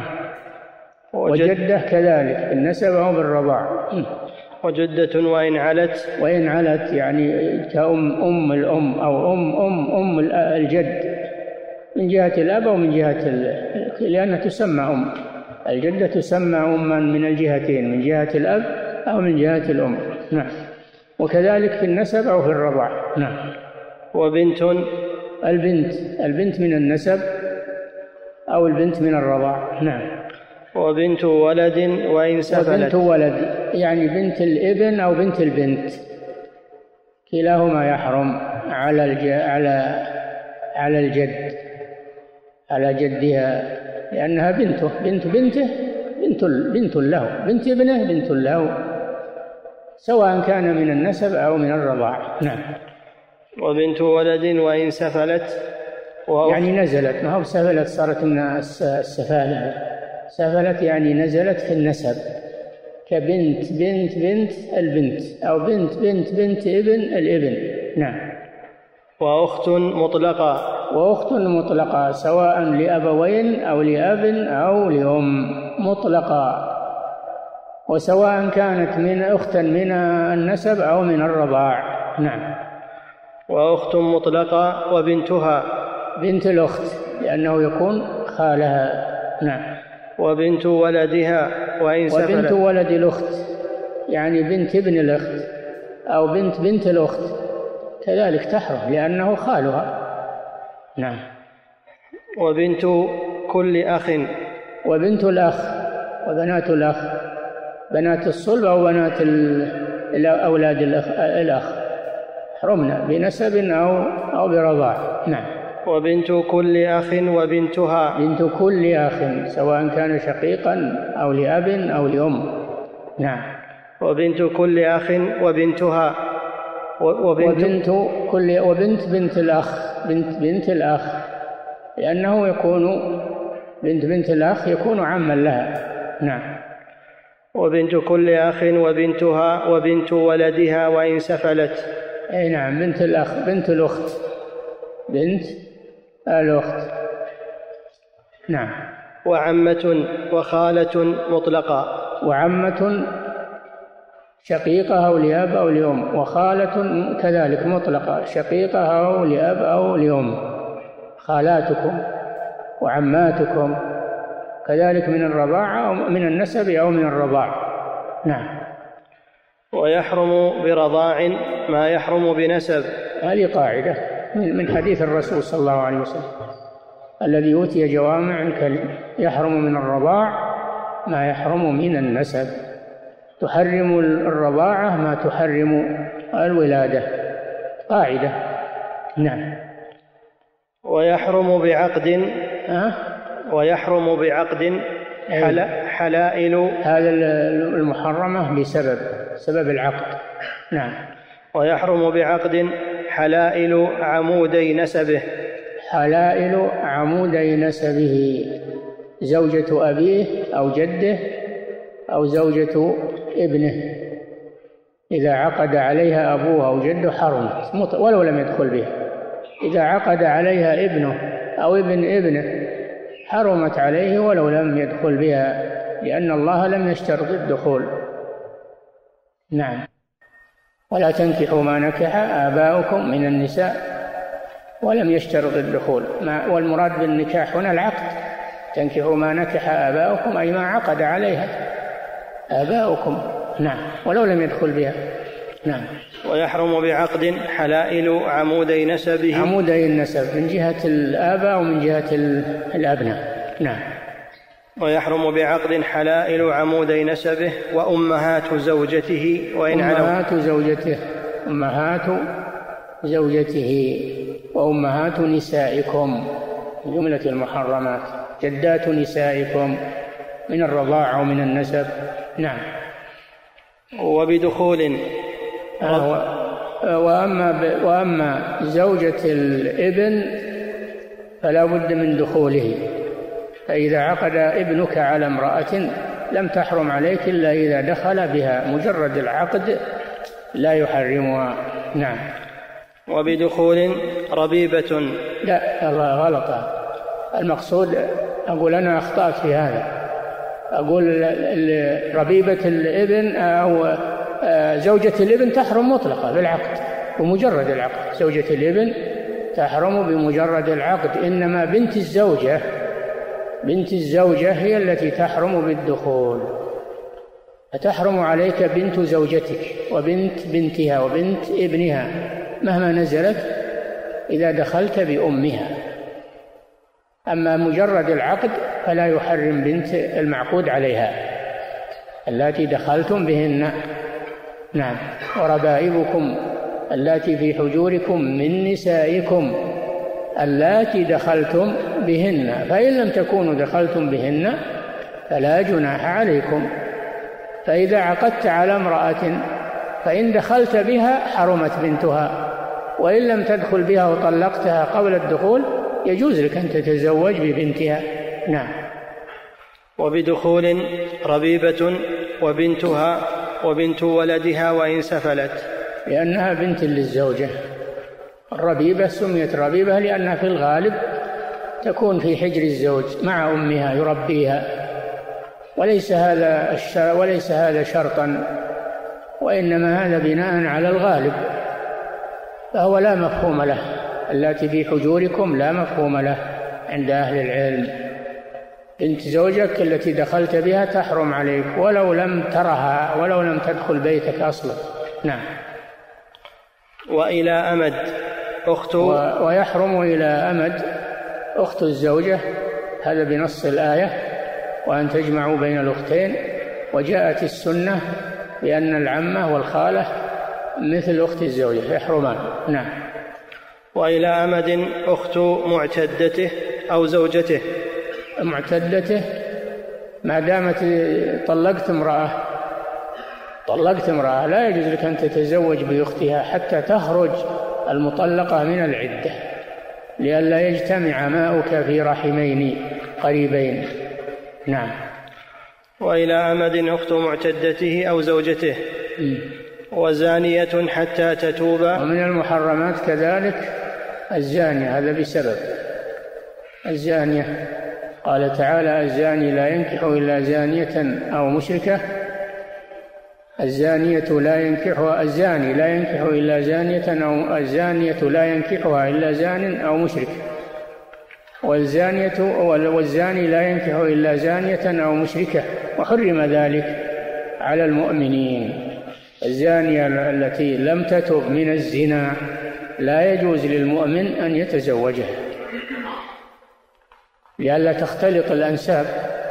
Speaker 3: وجدة كذلك في النسب أو بالرضاع.
Speaker 2: وجدة وإن علت.
Speaker 3: وإن علت يعني كأم أم الأم أو أم أم أم الجد من جهة الأب أو من جهة ال... لأنها تسمى أم. الجدة تسمى أما من الجهتين، من جهة الأب أو من جهة الأم. نعم. وكذلك في النسب أو في الرضاع. نعم.
Speaker 2: وبنت.
Speaker 3: البنت البنت من النسب أو البنت من الرضاع. نعم.
Speaker 2: وبنت ولد وإن سفلت.
Speaker 3: وبنت ولد يعني بنت الابن أو بنت البنت، كلاهما يحرم على الج... على على الجد على جدها، لأنها بنته بنت بنته بنت بنت له، بنت ابنه بنت له، سواء كان من النسب أو من الرضاع. نعم.
Speaker 2: وبنت ولد وإن سفلت.
Speaker 3: يعني نزلت، ما هو سفلت صارت من السفالة، سفلت يعني نزلت في النسب، كبنت بنت بنت البنت أو بنت بنت بنت ابن الابن. نعم.
Speaker 2: وأخت مطلقة.
Speaker 3: وأخت مطلقة سواء لأبوين أو لأب أو لأم مطلقة، وسواء كانت من أختا من النسب أو من الرضاع. نعم.
Speaker 2: وأخت مطلقة وبنتها.
Speaker 3: بنت الأخت لأنه يكون خالها. نعم.
Speaker 2: وبنت ولدها وإن سفلت.
Speaker 3: وبنت ولد الأخت يعني بنت ابن الأخت أو بنت بنت الأخت كذلك تحرم لأنه خالها. نعم.
Speaker 2: وبنت كل أخ.
Speaker 3: وبنت الأخ وبنات الأخ بنات الصلب أو بنات أولاد الأخ, الأخ حرمنا بنسب أو أو برضاع. نعم.
Speaker 2: وبنت كل أخ وبنتها.
Speaker 3: بنت كل أخ سواء كان شقيقا أو لأب أو لأم. نعم.
Speaker 2: وبنت كل أخ وبنتها.
Speaker 3: وبنت, وبنت كل وبنت بنت الأخ بنت بنت الأخ لأنه يكون بنت بنت الأخ يكون عما لها. نعم.
Speaker 2: وبنت كل أخ وبنتها وبنت ولدها وإن سفلت.
Speaker 3: أي نعم. بنت الأخ بنت الأخت بنت الأخت. نعم.
Speaker 2: وعمة وخالة مطلقة.
Speaker 3: وعمة شقيقة أو لأب أو لأم، وخالة كذلك مطلقة شقيقة أو لأب أو لأم. خالاتكم وعماتكم كذلك من الرضاعة أو من النسب أو من الرضاع. نعم.
Speaker 2: ويحرم برضاع ما يحرم بنسب.
Speaker 3: هذه قاعدة من حديث الرسول صلى الله عليه وسلم الذي أوتي جوامع الكلم. يحرم من الرضاع ما يحرم من النسب. تحرم الرضاعة ما تحرم الولادة. قاعدة. نعم.
Speaker 2: ويحرم بعقد.
Speaker 3: أه؟
Speaker 2: ويحرم بعقد حلائل.
Speaker 3: هذا المحرمة بسبب سبب العقد. نعم.
Speaker 2: ويحرم بعقد حلائل عمودي نسبه.
Speaker 3: حلائل عمودي نسبه زوجة أبيه أو جده أو زوجة ابنه إذا عقد عليها أبوه أو جده حرمت ولو لم يدخل بها. إذا عقد عليها ابنه أو ابن ابنه حرمت عليه ولو لم يدخل بها لأن الله لم يشترط الدخول. نعم. ولا تنكحوا ما نكح آباؤكم من النساء ولم يشترط الدخول. والمراد بالنكاح هنا العقد. تنكحوا ما نكح آباؤكم أي ما عقد عليها آباؤكم. نعم. ولو لم يدخل بها. نعم.
Speaker 2: ويحرم بعقد حلائل عمودي نسبه.
Speaker 3: عمودي النسب من جهة الآباء ومن جهة الأبناء. نعم.
Speaker 2: ويحرم بعقد حلائل عمودي نسبه وأمهات زوجته وإن علوا.
Speaker 3: أمهات زوجته أمهات زوجته وأمهات نسائكم جملة المحرمات. جدات نسائكم من الرضاعة ومن النسب. نعم.
Speaker 2: وبدخول.
Speaker 3: آه وأما, وأما زوجة الابن فلا بد من دخوله. فإذا عقد ابنك على امرأة لم تحرم عليك إلا إذا دخل بها. مجرد العقد لا يحرمها. نعم.
Speaker 2: وبدخول ربيبة.
Speaker 3: لا الله غلط. المقصود أقول أنا أخطأت في هذا. أقول ربيبة الابن أو زوجة الابن تحرم مطلقة بالعقد بمجرد العقد. زوجة الابن تحرم بمجرد العقد. إنما بنت الزوجة بنت الزوجة هي التي تحرم بالدخول. فتحرم عليك بنت زوجتك وبنت بنتها وبنت ابنها مهما نزلت إذا دخلت بأمها. أما مجرد العقد فلا يحرم بنت المعقود عليها التي دخلتم بهن. نعم. وربائبكم اللاتي في حجوركم من نسائكم اللاتي دخلتم بهن. فإن لم تكونوا دخلتم بهن فلا جناح عليكم. فإذا عقدت على امرأة فإن دخلت بها حرمت بنتها، وإن لم تدخل بها وطلقتها قبل الدخول يجوز لك أن تتزوج ببنتها. نعم.
Speaker 2: وبدخول ربيبة وبنتها وبنت ولدها وإن سفلت.
Speaker 3: لأنها بنت للزوجة. الربيبة سميت ربيبة لأنها في الغالب تكون في حجر الزوج مع أمها يربيها، وليس هذا وليس هذا شرطا، وإنما هذا بناء على الغالب، فهو لا مفهوم له. التي في حجوركم لا مفهوم له عند أهل العلم. بنت زوجك التي دخلت بها تحرم عليك ولو لم ترها ولو لم تدخل بيتك أصلا. نعم.
Speaker 2: وإلى أمد أخت.
Speaker 3: ويحرم إلى أمد أخت الزوجة، هذا بنص الآية، وأن تجمعوا بين الأختين وجاءت السنة بأن العمة والخالة مثل أخت الزوجة يحرمان. نعم.
Speaker 2: وإلى أمد أخت معتدته أو زوجته.
Speaker 3: معتدته ما دامت طلقت امرأة طلقت امرأة لا يجوز لك أن تتزوج بأختها حتى تخرج المطلقة من العدة، لئلا يجتمع ماؤك في رحمين قريبين. نعم.
Speaker 2: وإلى أمد أخت معتدته أو زوجته. م. وزانية حتى تتوب.
Speaker 3: ومن المحرمات كذلك الزانية، هذا بسبب الزانية. قال تعالى: الزاني لا ينكح إلا زانية أو مشركة. الزانية لا ينكحها الزاني لا ينكح إلا زانية أو الزانية لا ينكحها إلا زان أو مشرك. والزانية والزاني لا ينكح إلا زانية أو مشركة، وحرم ذلك على المؤمنين. الزانية التي لم تتب من الزنا لا يجوز للمؤمن أن يتزوجها، لئلا تختلط الأنساب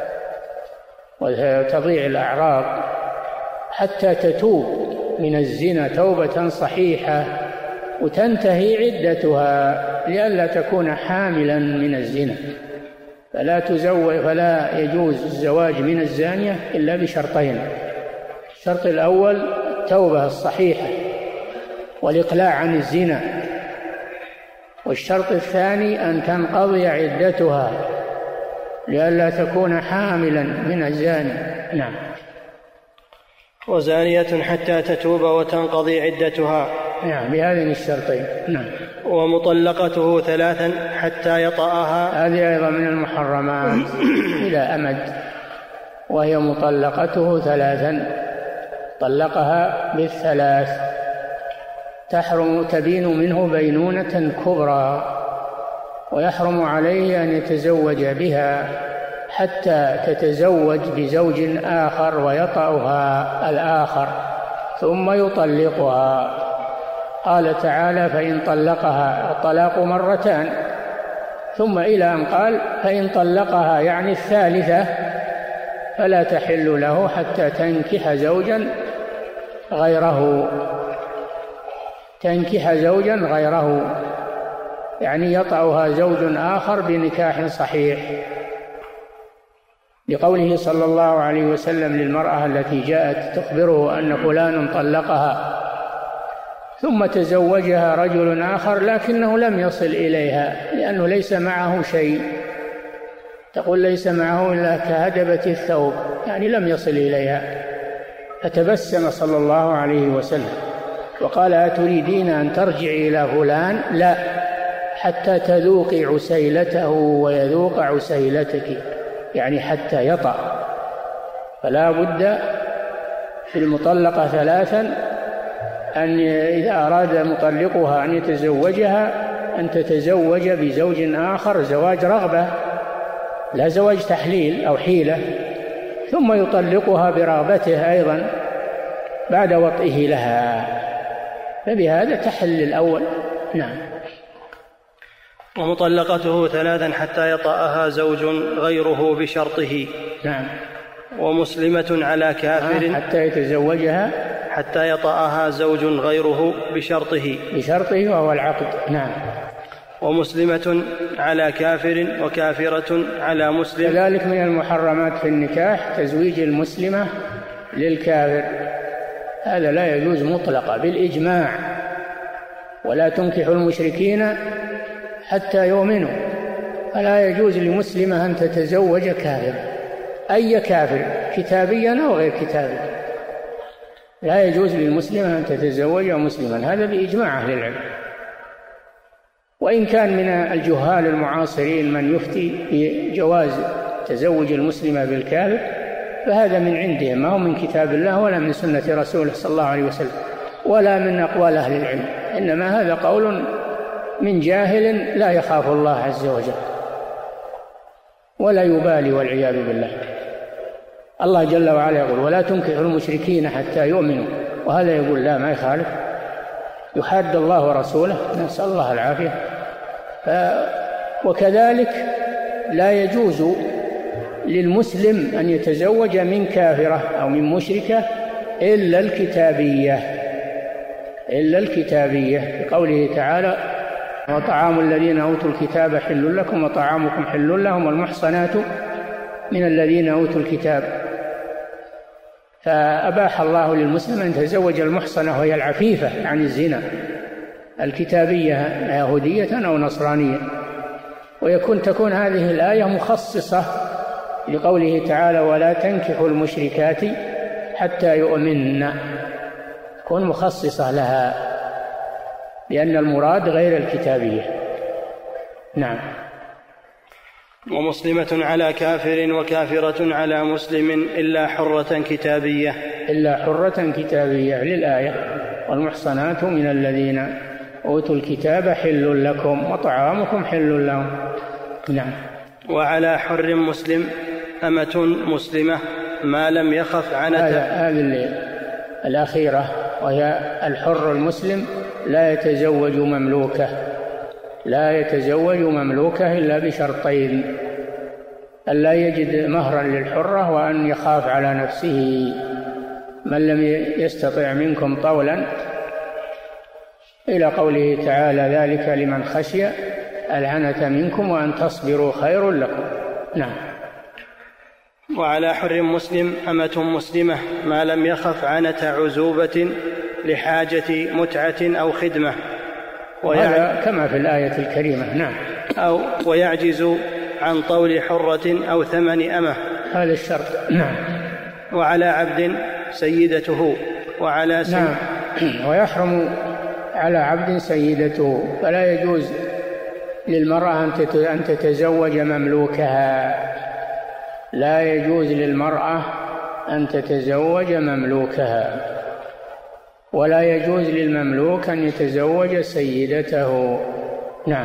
Speaker 3: وتضيع الأعراض، حتى تتوب من الزنا توبة صحيحة وتنتهي عدتها، لئلا تكون حاملا من الزنا. فلا تزوج فلا يجوز الزواج من الزانية إلا بشرطين: الشرط الأول التوبة الصحيحة والإقلاع عن الزنا، والشرط الثاني أن تنقضي عدتها لئلا تكون حاملا من الزاني. نعم.
Speaker 2: وزانية حتى تتوب وتنقضي عدتها.
Speaker 3: نعم، بهذين الشرطين. نعم.
Speaker 2: ومطلقته ثلاثا حتى يطأها.
Speaker 3: هذه أيضا من المحرمات إلى أمد، وهي مطلقته ثلاثا، طلقها بالثلاث، تحرم تبين منه بينونة كبرى، ويحرم عليه أن يتزوج بها حتى تتزوج بزوج آخر ويطأها الآخر ثم يطلقها. قال تعالى: فإن طلقها، الطلاق مرتان، ثم إلى أن قال: فإن طلقها يعني الثالثة فلا تحل له حتى تنكح زوجا غيره تنكح زوجا غيره يعني يطأها زوج آخر بنكاح صحيح، لقوله صلى الله عليه وسلم للمرأة التي جاءت تخبره أن فلان طلقها ثم تزوجها رجل آخر لكنه لم يصل إليها لأنه ليس معه شيء، تقول ليس معه إلا كهدبة الثوب، يعني لم يصل إليها. فتبسم صلى الله عليه وسلم وقال: أتريدين أن ترجعي إلى فلان؟ لا، حتى تذوقي عسيلته ويذوق عسيلتك، يعني حتى يطأ. فلا بد في المطلقة ثلاثا أن إذا أراد مطلقها أن يتزوجها أن تتزوج بزوج آخر زواج رغبة، لا زواج تحليل أو حيلة، ثم يطلقها برغبته أيضا بعد وطئه لها، فبهذا تحل الأول. نعم.
Speaker 2: ومطلقته ثلاثا حتى يطأها زوج غيره بشرطه.
Speaker 3: نعم.
Speaker 2: ومسلمة على كافر
Speaker 3: حتى يتزوجها
Speaker 2: حتى يطأها زوج غيره بشرطه
Speaker 3: بشرطه وهو العقد. نعم.
Speaker 2: ومسلمة على كافر وكافرة على مسلم.
Speaker 3: كذلك من المحرمات في النكاح تزويج المسلمة للكافر، هذا لا يجوز مطلقا بالإجماع. ولا تنكح المشركين حتى يؤمنوا، فلا يجوز لمسلمة أن تتزوج كافر، أي كافر كتابيا أو غير كتابي، لا يجوز للمسلمة أن تتزوج مسلما، هذا بإجماع أهل العلم. وإن كان من الجهال المعاصرين من يفتي بجواز تزوج المسلمة بالكافر فهذا من عندهم، ما هو من كتاب الله ولا من سنة رسوله صلى الله عليه وسلم ولا من أقوال أهل العلم، إنما هذا قول من جاهل لا يخاف الله عز وجل ولا يبالي والعياذ بالله. الله جل وعلا يقول: ولا تنكحوا المشركين حتى يؤمنوا، وهذا يقول لا، ما يخالف، يحاد الله ورسوله، نسأل الله العافية. وكذلك لا يجوز للمسلم أن يتزوج من كافرة أو من مشركة إلا الكتابية إلا الكتابية بقوله تعالى: وطعام الذين أوتوا الكتاب حل لكم وطعامكم حل لهم والمحصنات من الذين أوتوا الكتاب. فأباح الله للمسلم أن يتزوج المحصنة وهي العفيفة عن الزنا الكتابية يهودية أو نصرانية. ويكون تكون هذه الآية مخصصة لقوله تعالى: ولا تنكحوا المشركات حتى يؤمنن، تكون مخصصة لها لأن المراد غير الكتابية. نعم.
Speaker 2: ومسلمة على كافر وكافرة على مسلم إلا حرة كتابية
Speaker 3: إلا حرة كتابية للآية: والمحصنات من الذين أوتوا الكتاب حل لكم وطعامكم حل لهم. نعم.
Speaker 2: وعلى حر مسلم أمة مسلمة ما لم يخف عنة.
Speaker 3: هذه الأخيرة وهي الحر المسلم لا يتزوج مملوكة لا يتزوج مملوكة إلا بشرطين: ألا يجد مهرا للحرة، وأن يخاف على نفسه. من لم يستطع منكم طولا إلى قوله تعالى: ذلك لمن خشي العنة منكم وأن تصبروا خير لكم. نعم.
Speaker 2: وعلى حر مسلم أمة مسلمة ما لم يخف عنة عزوبة لحاجة متعة أو خدمة،
Speaker 3: وهذا كما في الآية الكريمة. نعم.
Speaker 2: أو ويعجز عن طول حرة أو ثمن أمة،
Speaker 3: هذا الشرط. نعم.
Speaker 2: وعلى عبد سيدته وعلى سيد.
Speaker 3: نعم. ويحرم على عبد سيدته، فلا يجوز للمرأة أن تتزوج مملوكها، لا يجوز للمرأة أن تتزوج مملوكها، ولا يجوز للمملوك أن يتزوج سيدته. نعم.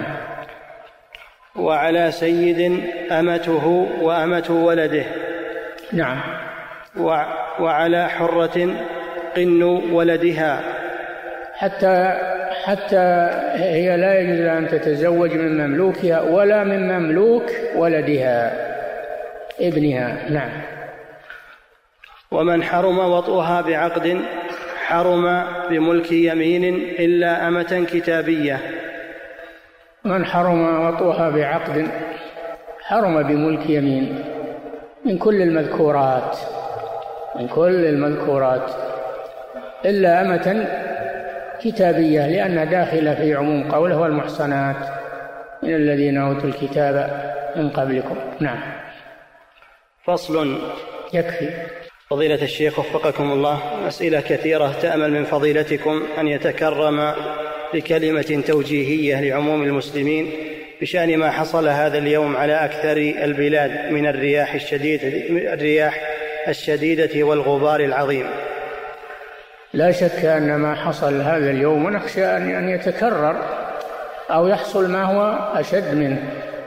Speaker 2: وعلى سيد أمته وأمة ولده.
Speaker 3: نعم.
Speaker 2: وعلى حرة قن ولدها،
Speaker 3: حتى حتى هي لا يجوز أن تتزوج من مملوكها ولا من مملوك ولدها ابنها. نعم.
Speaker 2: ومن حرم وطئها بعقد حرم بملك يمين إلا أمة كتابية.
Speaker 3: من حرم وطئها بعقد حرم بملك يمين من كل المذكورات من كل المذكورات إلا أمة كتابية، لأنها داخلة في عموم قوله: والمحصنات من الذين أوتوا الكتاب من قبلكم. نعم.
Speaker 2: فصل.
Speaker 3: يكفي.
Speaker 2: فضيلة الشيخ وفقكم الله، أسئلة كثيرة تأمل من فضيلتكم أن يتكرم بكلمة توجيهية لعموم المسلمين بشأن ما حصل هذا اليوم على أكثر البلاد من الرياح الشديدة الرياح الشديدة والغبار العظيم.
Speaker 3: لا شك أن ما حصل هذا اليوم ونخشى أن يتكرر أو يحصل ما هو أشد منه،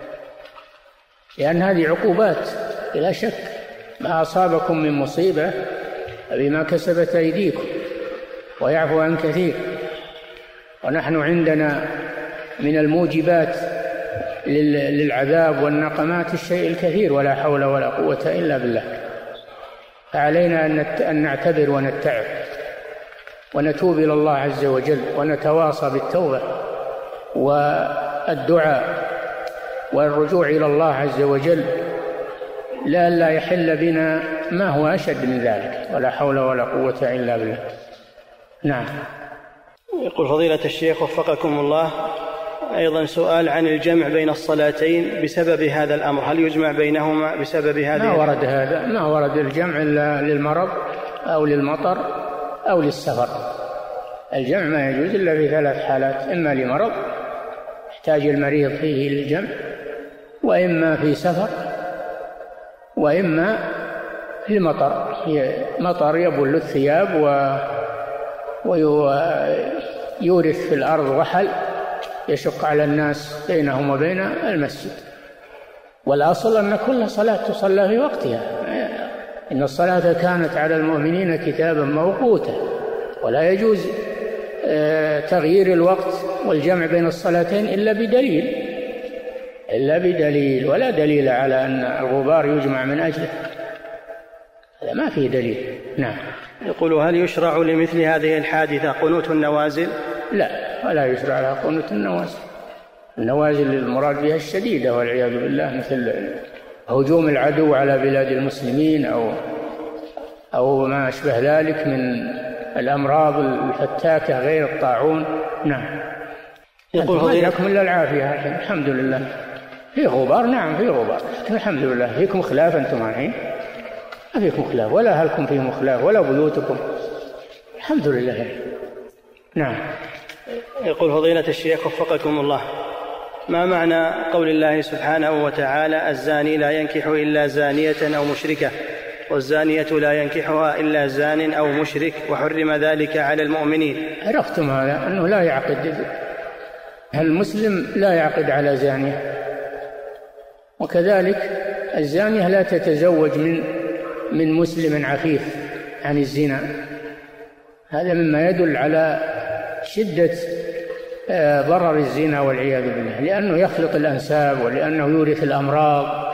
Speaker 3: لأن هذه عقوبات لا شك. ما أصابكم من مصيبة بما كسبت أيديكم ويعفو عن كثير، ونحن عندنا من الموجبات للعذاب والنقمات الشيء الكثير، ولا حول ولا قوة إلا بالله. فعلينا أن نعتبر ونتعب ونتوب إلى الله عز وجل ونتواصى بالتوبة والدعاء والرجوع إلى الله عز وجل، لا لا يحل بنا ما هو أشد من ذلك، ولا حول ولا قوة إلا بالله. نعم.
Speaker 2: يقول فضيلة الشيخ وفقكم الله أيضا سؤال عن الجمع بين الصلاتين بسبب هذا الأمر، هل يجمع بينهما بسبب هذا؟
Speaker 3: ما ورد هذا، ما ورد الجمع إلا للمرض أو للمطر أو للسفر. الجمع ما يجوز إلا في ثلاث حالات: إما لمرض يحتاج المريض فيه للجمع، وإما في سفر، وإما لمطر مطر يبل الثياب ويورث في الأرض وحل يشق على الناس بينهم وبين المسجد. والأصل أن كل صلاة تصلى في وقتها، إن الصلاة كانت على المؤمنين كتابا موقوتا، ولا يجوز تغيير الوقت والجمع بين الصلاتين إلا بدليل إلا بدليل، ولا دليل على أن الغبار يجمع من أجله، هذا ما فيه دليل. نعم.
Speaker 2: يقول: هل يشرع لمثل هذه الحادثة قنوت النوازل؟
Speaker 3: لا، ولا يشرع لها قنوت النوازل. النوازل المراد بها الشديدة والعياذ بالله، مثل هجوم العدو على بلاد المسلمين أو أو ما أشبه ذلك من الأمراض الفتاكة غير الطاعون. نعم. يقول فضيلتكم إلا العافية الحمد لله. في غبار، نعم في غبار، الحمد لله. فيكم خلاف أنتم الحين؟ ما فيكم خلاف، ولا أهلكم فيهم خلاف، ولا بيوتكم، الحمد لله. نعم.
Speaker 2: يقول فضيلة الشيخ وفقكم الله: ما معنى قول الله سبحانه وتعالى: الزاني لا ينكح إلا زانية أو مشركة، والزانية لا ينكحها إلا زان أو مشرك، وحرم ذلك على المؤمنين؟
Speaker 3: عرفتم هذا، أنه لا يعقد، المسلم لا يعقد على زانية، وكذلك الزانية لا تتزوج من من مسلم عفيف عن الزنا. هذا مما يدل على شدة ضرر الزنا والعياذ بالله، لأنه يخلط الأنساب، ولأنه يورث الأمراض،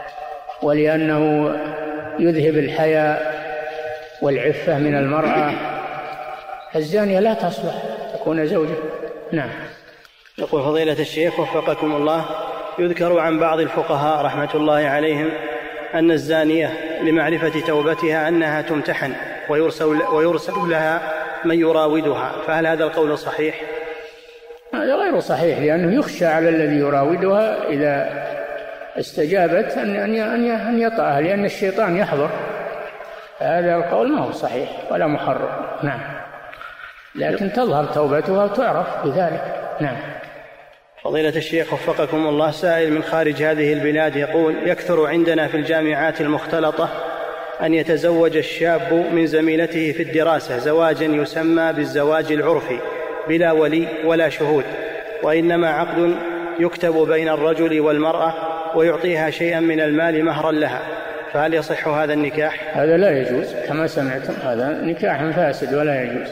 Speaker 3: ولأنه يذهب الحياء والعفة من المرأة. الزانية لا تصلح تكون زوجة. نعم.
Speaker 2: يقول فضيلة الشيخ وفقكم الله: يذكر عن بعض الفقهاء رحمة الله عليهم أن الزانية لمعرفة توبتها أنها تمتحن ويرسل, ويرسل لها من يراودها، فهل هذا القول صحيح؟
Speaker 3: هذا غير صحيح، لأنه يخشى على الذي يراودها إذا استجابت أن يطأها، لأن الشيطان يحضر. هذا القول ما هو صحيح ولا محرم. نعم. لكن تظهر توبتها وتعرف بذلك. نعم.
Speaker 2: فضيلة الشيخ وفقكم الله، سائل من خارج هذه البلاد يقول: يكثر عندنا في الجامعات المختلطة أن يتزوج الشاب من زميلته في الدراسة زواجا يسمى بالزواج العرفي بلا ولي ولا شهود، وإنما عقد يكتب بين الرجل والمرأة ويعطيها شيئا من المال مهرا لها، فهل يصح هذا النكاح؟
Speaker 3: هذا لا يجوز كما سمعتم، هذا نكاح فاسد ولا يجوز،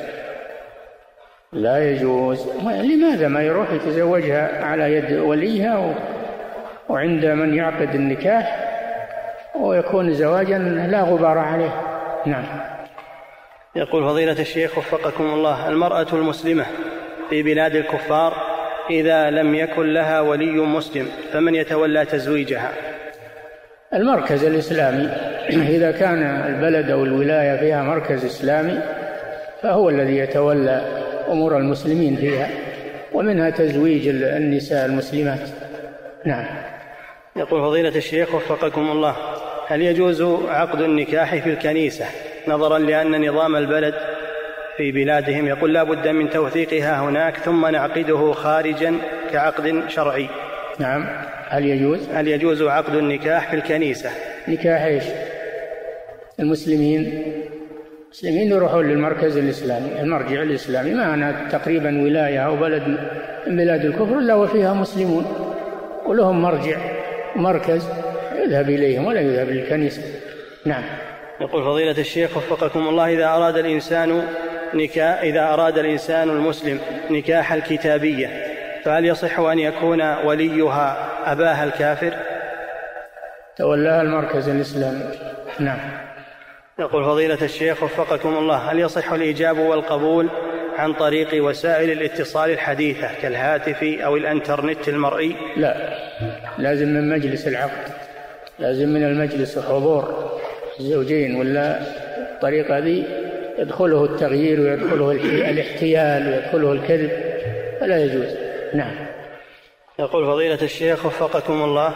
Speaker 3: لا يجوز. لماذا ما يروح يتزوجها على يد وليها وعند من يعقد النكاح ويكون زواجا لا غبار عليه؟ نعم.
Speaker 2: يقول فضيلة الشيخ وفقكم الله: المرأة المسلمة في بلاد الكفار إذا لم يكن لها ولي مسلم فمن يتولى تزويجها؟
Speaker 3: المركز الإسلامي، إذا كان البلد أو الولاية فيها مركز إسلامي فهو الذي يتولى أمور المسلمين فيها، ومنها تزويج النساء المسلمات. نعم.
Speaker 2: يقول فضيلة الشيخ وفقكم الله: هل يجوز عقد النكاح في الكنيسة نظرا لأن نظام البلد في بلادهم يقول لا بد من توثيقها هناك ثم نعقده خارجا كعقد شرعي؟
Speaker 3: نعم. هل يجوز
Speaker 2: هل يجوز عقد النكاح في الكنيسة؟
Speaker 3: نكاح ايش؟ المسلمين المسلمين يروحون للمركز الإسلامي، المرجع الإسلامي. ما أنا تقريبا ولاية أو بلد من بلاد الكفر إلا وفيها مسلمون ولهم مرجع مركز يذهب إليهم ولا يذهب للكنيسة. نعم.
Speaker 2: يقول فضيلة الشيخ وفقكم الله: إذا أراد الإنسان نكاح إذا أراد الإنسان المسلم نكاح الكتابية فهل يصح أن يكون وليها أباها الكافر؟
Speaker 3: تولاها المركز الإسلامي. نعم.
Speaker 2: يقول فضيلة الشيخ وفقكم الله: هل يصح الإجاب والقبول عن طريق وسائل الاتصال الحديثة كالهاتف أو الإنترنت المرئي؟
Speaker 3: لا، لازم من مجلس العقد، لازم من المجلس حضور الزوجين، ولا الطريقة هذه يدخله التغيير ويدخله الاحتيال ويدخله الكذب، فلا يجوز. نعم.
Speaker 2: يقول فضيلة الشيخ وفقكم الله: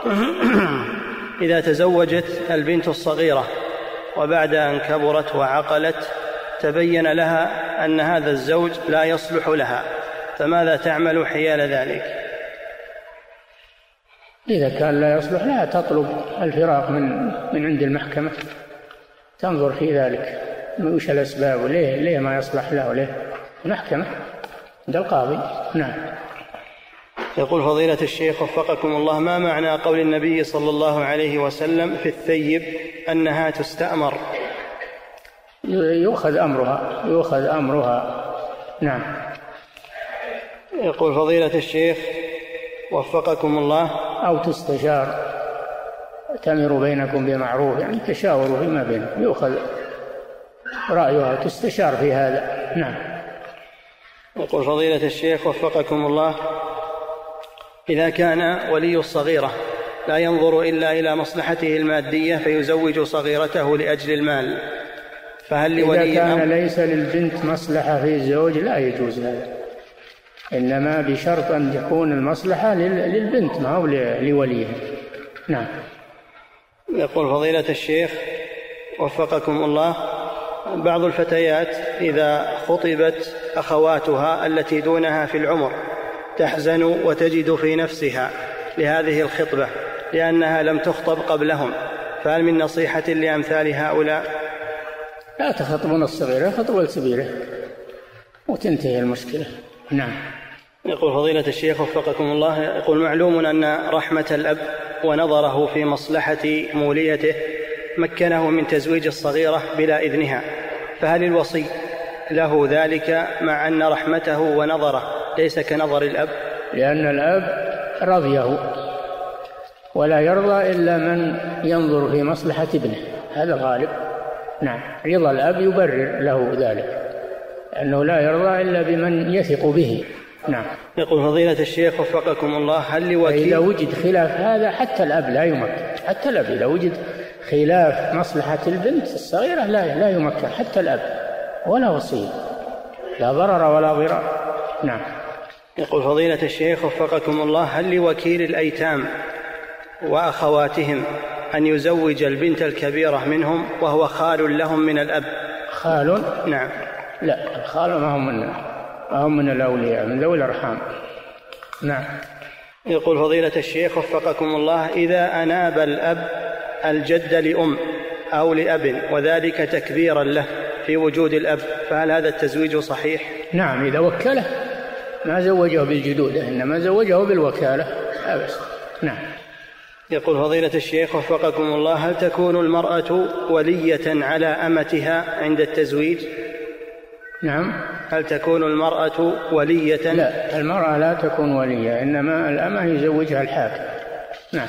Speaker 2: إذا تزوجت البنت الصغيرة وبعد أن كبرت وعقلت تبين لها أن هذا الزوج لا يصلح لها، فماذا تعمل حيال ذلك؟
Speaker 3: إذا كان لا يصلح لها تطلب الفراق من من عند المحكمة، تنظر في ذلك وش الأسباب وليه ليه ما يصلح له، وليه المحكمة عند القاضي. نعم.
Speaker 2: يقول فضيلة الشيخ وفقكم الله: ما معنى قول النبي صلى الله عليه وسلم في الثيب أنها تستأمر؟
Speaker 3: يؤخذ أمرها يؤخذ أمرها. نعم.
Speaker 2: يقول فضيلة الشيخ وفقكم الله:
Speaker 3: أو تستشار، تمر بينكم بمعروف، يعني تشاوروا فيما بينكم، يؤخذ رأيها وتستشار في هذا. نعم.
Speaker 2: يقول فضيلة الشيخ وفقكم الله: إذا كان ولي الصغيرة لا ينظر إلا إلى مصلحته المادية فيزوج صغيرته لأجل المال، فهل لولي
Speaker 3: إذا كان ليس للبنت مصلحة في الزوج لا يجوز هذا، إنما بشرط أن تكون المصلحة للبنت ما هو لوليها. نعم.
Speaker 2: يقول فضيلة الشيخ وفقكم الله: بعض الفتيات إذا خطبت أخواتها التي دونها في العمر تحزن وتجد في نفسها لهذه الخطبة لأنها لم تخطب قبلهم، فهل من نصيحة لأمثال هؤلاء؟
Speaker 3: لا تخطبون الصغيرة، خطبوا الكبيرة وتنتهي المشكلة. نعم.
Speaker 2: يقول فضيلة الشيخ وفقكم الله: يقول معلوم أن رحمة الأب ونظره في مصلحة موليته مكنه من تزويج الصغيرة بلا إذنها، فهل الوصي له ذلك مع أن رحمته ونظره ليس كنظر الأب؟
Speaker 3: لأن الأب رضيه، ولا يرضى إلا من ينظر في مصلحة ابنه، هذا غالب. نعم. رضا الأب يبرر له ذلك، لأنه لا يرضى إلا بمن يثق به. نعم.
Speaker 2: يقول فضيلة الشيخ وفقكم الله: هل لوكيل
Speaker 3: إذا وجد خلاف هذا حتى الأب لا يمكن، حتى الأب إذا وجد خلاف مصلحة البنت الصغيرة لا لا يمكن حتى الأب ولا وصي، لا ضرر ولا ضرار. نعم.
Speaker 2: يقول فضيلة الشيخ وفقكم الله: هل لوكيل الأيتام وأخواتهم أن يزوج البنت الكبيرة منهم وهو خال لهم من الأب؟
Speaker 3: خال؟
Speaker 2: نعم.
Speaker 3: لا، الخال ما هم من هم من الأولياء، من ذوي الأرحام. نعم.
Speaker 2: يقول فضيلة الشيخ وفقكم الله: إذا أناب الأب الجد لأم أو لأب وذلك تكبيرا له في وجود الأب، فهل هذا التزويج صحيح؟
Speaker 3: نعم، إذا وكله، ما زوجه بالجدود إنما زوجه بالوكالة أبس. نعم.
Speaker 2: يقول فضيلة الشيخ وفقكم الله: هل تكون المرأة ولية على أمتها عند التزويج؟
Speaker 3: نعم.
Speaker 2: هل تكون المرأة ولية؟
Speaker 3: لا، المرأة لا تكون ولية، إنما الأمة يزوجها الحاكم. نعم.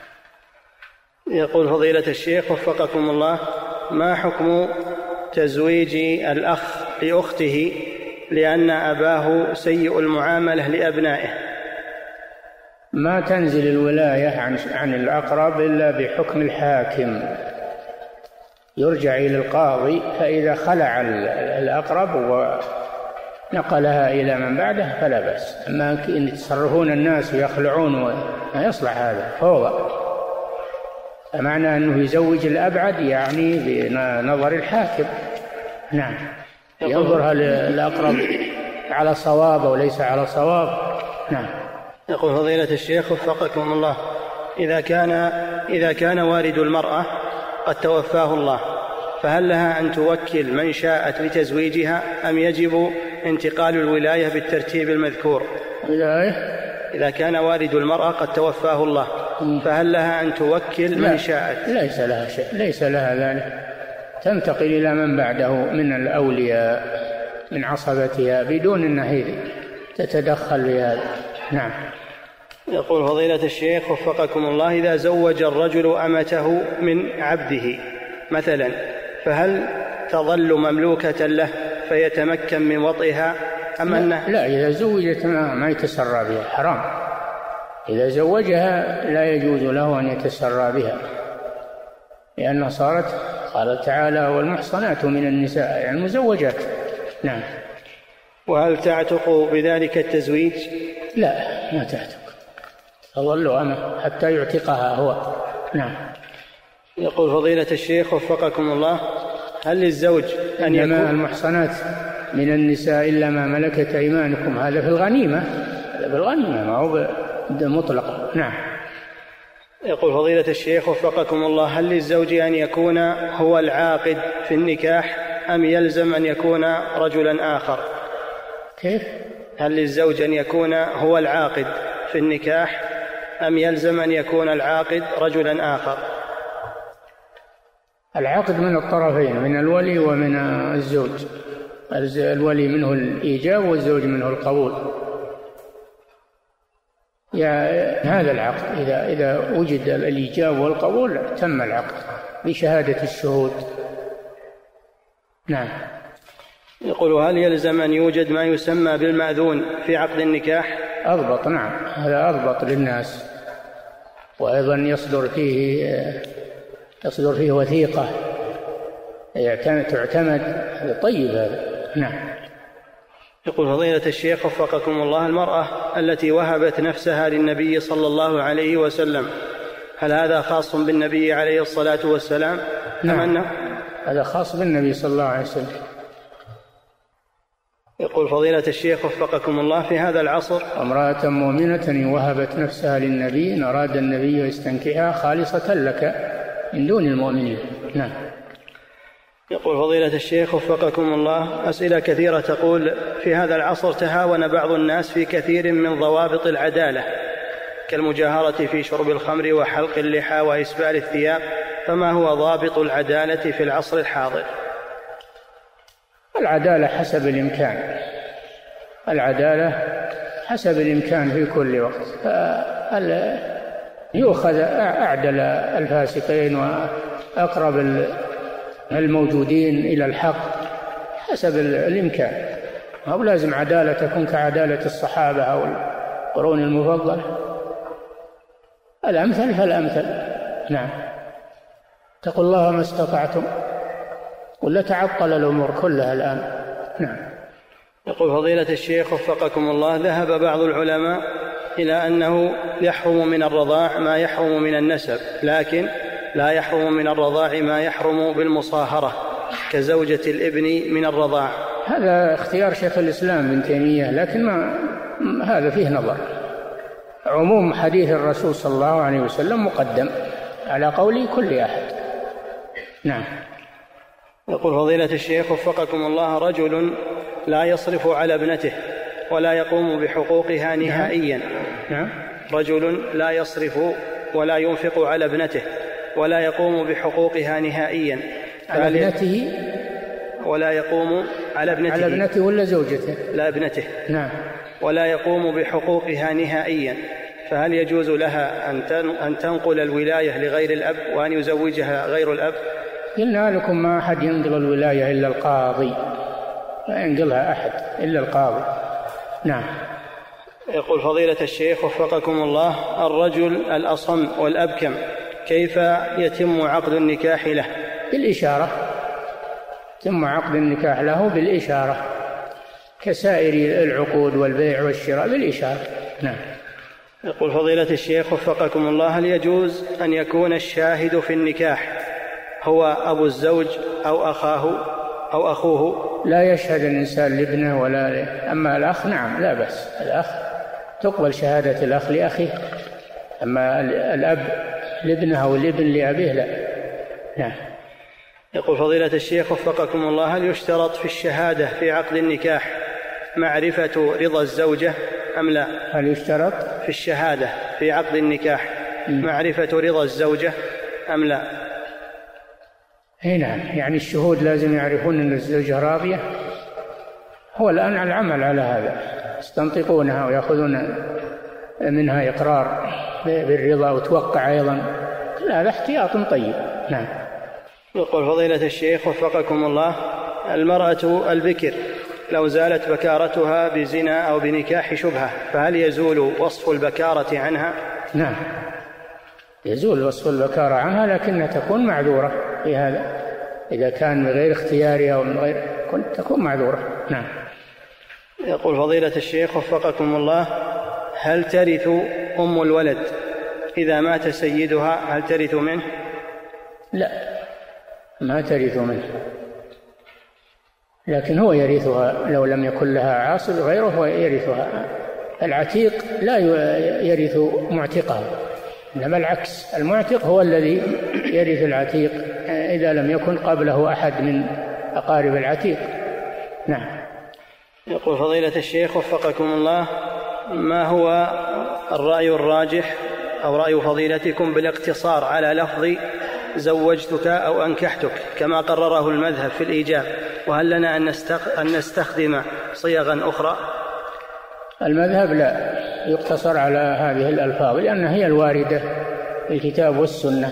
Speaker 2: يقول فضيلة الشيخ وفقكم الله: ما حكم تزويج الأخ لأخته لأن أباه سيء المعاملة لأبنائه؟
Speaker 3: ما تنزل الولاية عن عن الأقرب إلا بحكم الحاكم، يرجع إلى القاضي، فإذا خلع الأقرب ونقلها إلى من بعده فلا بأس. أما إن يتصرفون الناس ويخلعون ما يصلح، هذا فوضى. فمعنى أنه يزوج الأبعد يعني بنظر الحاكم. نعم. ينظر هل الأقرب على صواب أو ليس على صواب. نعم.
Speaker 2: يقول فضيلة الشيخ وفقكم الله: إذا كان إذا كان والد المرأة قد توفاه الله، فهل لها أن توكل من شاءت لتزويجها أم يجب انتقال الولاية بالترتيب المذكور؟
Speaker 3: إذا
Speaker 2: كان والد المرأة قد توفاه الله فهل لها أن توكل من شاءت؟
Speaker 3: ليس لها شيء، ليس لها ذلك، تنتقل إلى من بعده من الأولياء من عصبتها بدون أنها تتدخل في هذا. نعم.
Speaker 2: يقول فضيلة الشيخ وفقكم الله: إذا زوج الرجل أمته من عبده مثلا، فهل تظل مملوكة له فيتمكن من وطئها أم أنه؟
Speaker 3: لا، إذا زوجت ما يتسرى بها، حرام. إذا زوجها لا يجوز له أن يتسرى بها، لأنها صارت، قال تعالى: والمحصنات من النساء، يعني المزوجات. نعم.
Speaker 2: وهل تعتق بذلك التزويج؟
Speaker 3: لا، ما تعتق، تظل أمه حتى يعتقها هو. نعم.
Speaker 2: يقول فضيلة الشيخ وفقكم الله: هل للزوج أن يكون
Speaker 3: المحصنات من النساء إلا ما ملكت أيمانكم؟ هذا في الغنيمة، هذا في الغنيمة ما هو مطلق. نعم.
Speaker 2: يقول فضيلة الشيخ وفقكم الله: هل للزوج أن يكون هو العاقد في النكاح أم يلزم أن يكون رجلا آخر؟
Speaker 3: كيف؟
Speaker 2: هل للزوج أن يكون هو العاقد في النكاح أم يلزم أن يكون العاقد رجلا آخر؟
Speaker 3: العقد من الطرفين، من الولي ومن الزوج. الولي منه الإيجاب والزوج منه القبول. يعني هذا العقد إذا إذا وجد الإيجاب والقبول تم العقد بشهادة الشهود. نعم.
Speaker 2: يقول: هل يلزم أن يوجد ما يسمى بالمأذون في عقد النكاح؟
Speaker 3: أضبط. نعم، هذا أضبط للناس، وأيضا يصدر فيه تصدر فيه وثيقة تعتمد. هذا طيب هذا. نعم.
Speaker 2: يقول: فضيلة الشيخ وفقكم الله، المرأة التي وهبت نفسها للنبي صلى الله عليه وسلم، هل هذا خاص بالنبي عليه الصلاة والسلام؟
Speaker 3: نعم، أنه هذا خاص بالنبي صلى الله عليه وسلم.
Speaker 2: يقول: فضيلة الشيخ وفقكم الله، في هذا العصر
Speaker 3: امرأة مؤمنة وهبت نفسها للنبي إن أراد النبي يستنكحها خالصة لك من دون المؤمنين. نعم.
Speaker 2: يقول: فضيلة الشيخ وفقكم الله، أسئلة كثيرة تقول: في هذا العصر تهاون بعض الناس في كثير من ضوابط العدالة كالمجاهرة في شرب الخمر وحلق اللحى وإسبال الثياب، فما هو ضابط العدالة في العصر الحاضر؟
Speaker 3: العدالة حسب الإمكان، العدالة حسب الإمكان في كل وقت. يؤخذ أعدل الفاسقين وأقرب الموجودين إلى الحق حسب الإمكان، أو لازم عدالة تكون كعدالة الصحابة أو القرون المفضلة، الأمثل فالأمثل. نعم. اتقوا الله ما استطعتم، ولا تعطل الأمور كلها الآن. نعم.
Speaker 2: يقول: فضيلة الشيخ وفقكم الله، ذهب بعض العلماء إلى أنه يحرم من الرضاع ما يحرم من النسب، لكن لا يحرم من الرضاع ما يحرم بالمصاهرة كزوجة الابن من الرضاع.
Speaker 3: هذا اختيار شيخ الإسلام ابن تيمية، لكن ما هذا فيه نظر. عموم حديث الرسول صلى الله عليه وسلم مقدم على قول كل أحد. نعم.
Speaker 2: يقول: فضيلة الشيخ وفقكم الله، رجل لا يصرف على ابنته ولا يقوم بحقوقها نهائيا.
Speaker 3: نعم.
Speaker 2: رجل لا يصرف ولا ينفق على ابنته ولا يقوم بحقوقها نهائيا.
Speaker 3: على ابنته
Speaker 2: ولا يقوم على ابنته
Speaker 3: على ابنته ولا زوجته؟
Speaker 2: لا، ابنته.
Speaker 3: نعم.
Speaker 2: ولا يقوم بحقوقها نهائيا، فهل يجوز لها أن تنقل الولاية لغير الأب وأن يزوجها غير الأب؟
Speaker 3: قلنا لكم ما أحد ينقل الولاية إلا القاضي، لا ينقلها أحد إلا القاضي. نعم.
Speaker 2: يقول: فضيلة الشيخ وفقكم الله، الرجل الأصم والأبكم كيف يتم عقد النكاح له؟
Speaker 3: بالإشارة. يتم عقد النكاح له بالإشارة كسائر العقود والبيع والشراء بالإشارة. نعم.
Speaker 2: يقول: فضيلة الشيخ وفقكم الله، هل يجوز أن يكون الشاهد في النكاح هو أبو الزوج أو أخاه أو أخوه؟
Speaker 3: لا يشهد الإنسان لابنه ولا له. أما الأخ نعم لا بأس، الأخ تقبل شهادة الأخ لأخيه، أما الأب لابنه أو الابن لأبيه لا. نعم.
Speaker 2: يقول: فضيلة الشيخ وفقكم الله، هل يشترط في الشهادة في عقد النكاح معرفة رضا الزوجة أم لا؟
Speaker 3: هل يشترط
Speaker 2: في الشهادة في عقد النكاح معرفة رضا الزوجة أم لا؟
Speaker 3: نعم، يعني الشهود لازم يعرفون أن الزوجة راضية. هو الآن على العمل على هذا، يستنطقونها ويأخذون منها إقرار بالرضا وتوقع أيضا، هذا احتياط طيب. نعم.
Speaker 2: يقول: فضيلة الشيخ وفقكم الله، المرأة البكر لو زالت بكارتها بزنا أو بنكاح شبهة، فهل يزول وصف البكارة عنها؟
Speaker 3: نعم، يزول وصف البكارة عنها، لكنها تكون معذورة في هذا، إذا كان من غير اختيارها أو من غير تكون معذورة. نعم.
Speaker 2: يقول: فضيلة الشيخ وفقكم الله، هل ترث أم الولد إذا مات سيدها؟ هل ترث منه؟
Speaker 3: لا، ما ترث منه، لكن هو يرثها لو لم يكن لها عاصب غيره، هو يرثها. العتيق لا يرث معتقه، إنما العكس، المعتق هو الذي يرث العتيق إذا لم يكن قبله أحد من أقارب العتيق. نعم.
Speaker 2: يقول: فضيلة الشيخ وفقكم الله، ما هو الرأي الراجح أو رأي فضيلتكم بالاقتصار على لفظ زوجتك أو أنكحتك كما قرره المذهب في الإيجاب، وهل لنا أن نستخدم صيغا أخرى؟
Speaker 3: المذهب لا يقتصر على هذه الألفاظ لأنها هي الواردة في الكتاب والسنة،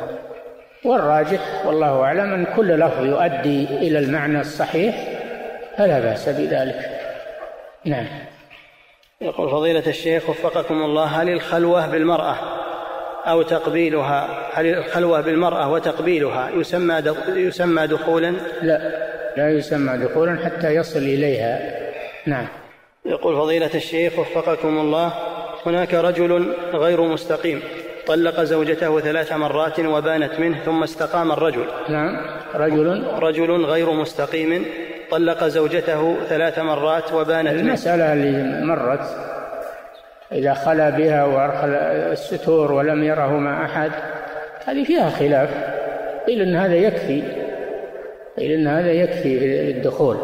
Speaker 3: والراجح والله أعلم أن كل لفظ يؤدي إلى المعنى الصحيح فلا بأس بذلك. نعم.
Speaker 2: يقول فضيلة الشيخ وفقكم الله: هل الخلوة بالمرأة أو تقبيلها هل الخلوة بالمرأة وتقبيلها يسمى يسمى دخولا؟
Speaker 3: لا، لا يسمى دخولا حتى يصل إليها. نعم.
Speaker 2: يقول فضيلة الشيخ وفقكم الله: هناك رجل غير مستقيم طلق زوجته ثلاث مرات وبانت منه ثم استقام الرجل.
Speaker 3: نعم. رجل
Speaker 2: رجل غير مستقيم طلق زوجته ثلاث مرات وبانت منه.
Speaker 3: المسألة اللي مرت إذا خلا بها وأرخل الستور ولم يره مع أحد هذه فيها خلاف، قيل إن هذا يكفي قيل إن هذا يكفي للدخول،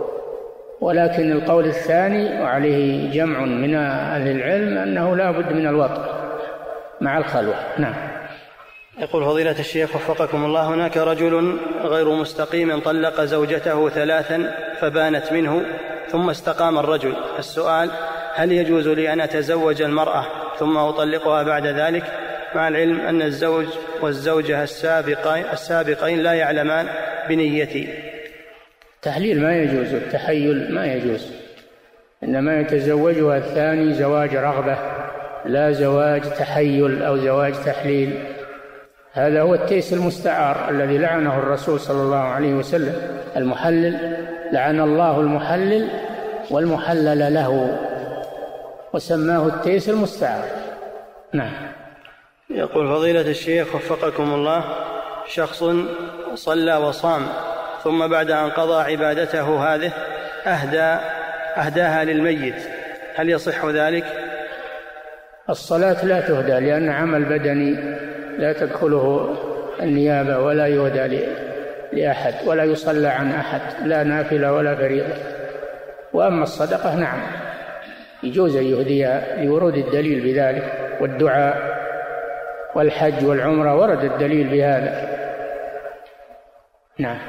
Speaker 3: ولكن القول الثاني وعليه جمع من أهل العلم أنه لا بد من الوطء مع الخلوة. نعم.
Speaker 2: يقول فضيلة الشيخ وفقكم الله: هناك رجل غير مستقيم طلق زوجته ثلاثا فبانت منه ثم استقام الرجل. السؤال: هل يجوز لي أن أتزوج المرأة ثم أطلقها بعد ذلك، مع العلم أن الزوج والزوجة السابقين, السابقين لا يعلمان بنيتي؟
Speaker 3: تحليل ما يجوز، التحيل ما يجوز، إنما يتزوجها الثاني زواج رغبة لا زواج تحيل أو زواج تحليل. هذا هو التيس المستعار الذي لعنه الرسول صلى الله عليه وسلم، المحلل لعن الله المحلل والمحلل له، وسماه التيس المستعار. نعم.
Speaker 2: يقول فضيلة الشيخ وفقكم الله: شخص صلى وصام ثم بعد أن قضى عبادته هذه أهدى أهداها للميت، هل يصح ذلك؟
Speaker 3: الصلاة لا تهدى لأن عمل بدني لا تدخله النيابة ولا يهدى لأحد ولا يصلى عن أحد، لا نافلة ولا فريضة. وأما الصدقة نعم يجوز أن يهديها لورود الدليل بذلك، والدعاء والحج والعمرة ورد الدليل بهذا. نعم.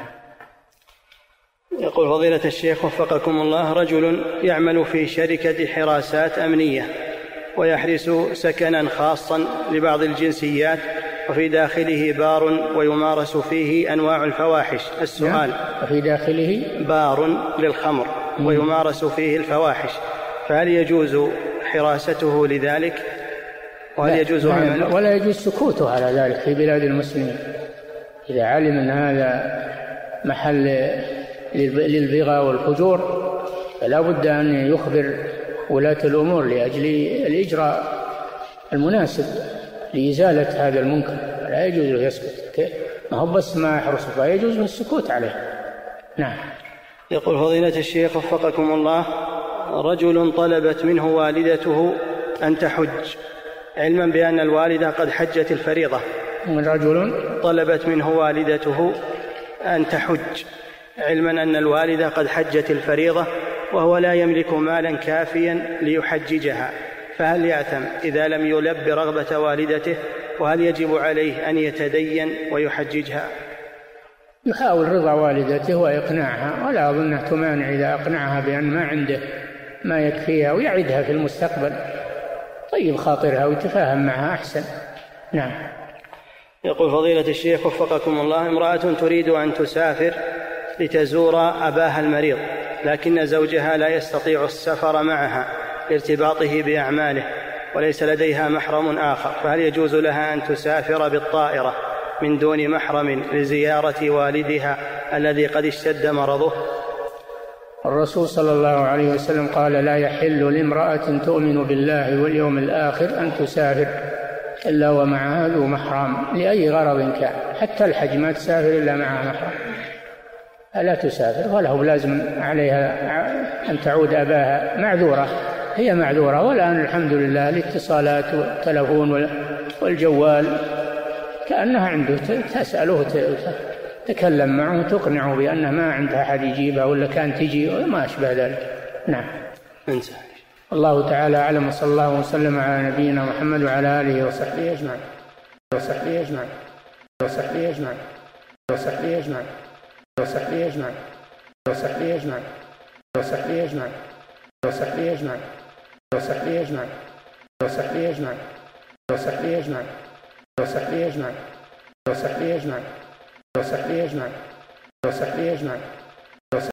Speaker 2: يقول فضيلة الشيخ وفقكم الله: رجل يعمل في شركة حراسات أمنية ويحرس سكنا خاصا لبعض الجنسيات وفي داخله بار ويمارس فيه أنواع الفواحش. السؤال:
Speaker 3: وفي داخله
Speaker 2: بار للخمر ويمارس فيه الفواحش، فهل يجوز حراسته لذلك وهل يجوز عمله؟
Speaker 3: ولا يجوز سكوته على ذلك في بلاد المسلمين. إذا علم أن هذا محل للبغى والفجور فلا بد أن يخبر ولاة الأمور لأجل الإجراء المناسب لإزالة هذا المنكر. لا يجوز يسكت، ما هو بس ما يحرصه، فيجوز السكوت عليه. نعم.
Speaker 2: يقول فضيلة الشيخ وفقكم الله: رجل طلبت منه والدته أن تحج علما بأن الوالدة قد حجت الفريضة.
Speaker 3: من رجل
Speaker 2: طلبت منه والدته أن تحج علما أن الوالدة قد حجت الفريضة وهو لا يملك مالا كافيا ليحججها، فهل يأثم إذا لم يلب رغبة والدته؟ وهل يجب عليه أن يتدين ويحججها؟
Speaker 3: يحاول رضا والدته وإقناعها، ولا أظنه تمانع إذا أقنعها بأن ما عنده ما يكفيها، ويعدها في المستقبل طيب خاطرها ويتفاهم معها أحسن. نعم.
Speaker 2: يقول فضيلة الشيخ وفقكم الله: امرأة تريد أن تسافر لتزور أباها المريض لكن زوجها لا يستطيع السفر معها لارتباطه بأعماله وليس لديها محرم آخر، فهل يجوز لها أن تسافر بالطائرة من دون محرم لزيارة والدها الذي قد اشتد مرضه؟
Speaker 3: الرسول صلى الله عليه وسلم قال: لا يحل لامرأة تؤمن بالله واليوم الآخر أن تسافر إلا ومعها ذو محرم لأي غرض كان، حتى الحج ما تسافر إلا معها محرم، ألا تسافر، وله لازم عليها أن تعود أباها معذورة، هي معذورة. والآن الحمد لله الاتصالات والتلفون والجوال كأنها عنده، تسأله تكلم معه تقنعه بأنه ما عندها أحد يجيبها ولا كان تجي وما أشبه ذلك. نعم.
Speaker 2: انسى.
Speaker 3: الله تعالى أعلم، وصلى الله وسلم على نبينا محمد وعلى آله وصحبه أجمعين وصحبه أجمعين وصحبه أجمعين وصحبه أجمعين وصحبه أجمعين وصحبه أجمعين وصحبه أجمعين وصحبه أجمعين وصحبه أجمعين وصحبه أجمعين وصحبه أجمعين وصحبه أجمعين وصحبه أجمعين وصحبه أجمعين وصحبه أجمعين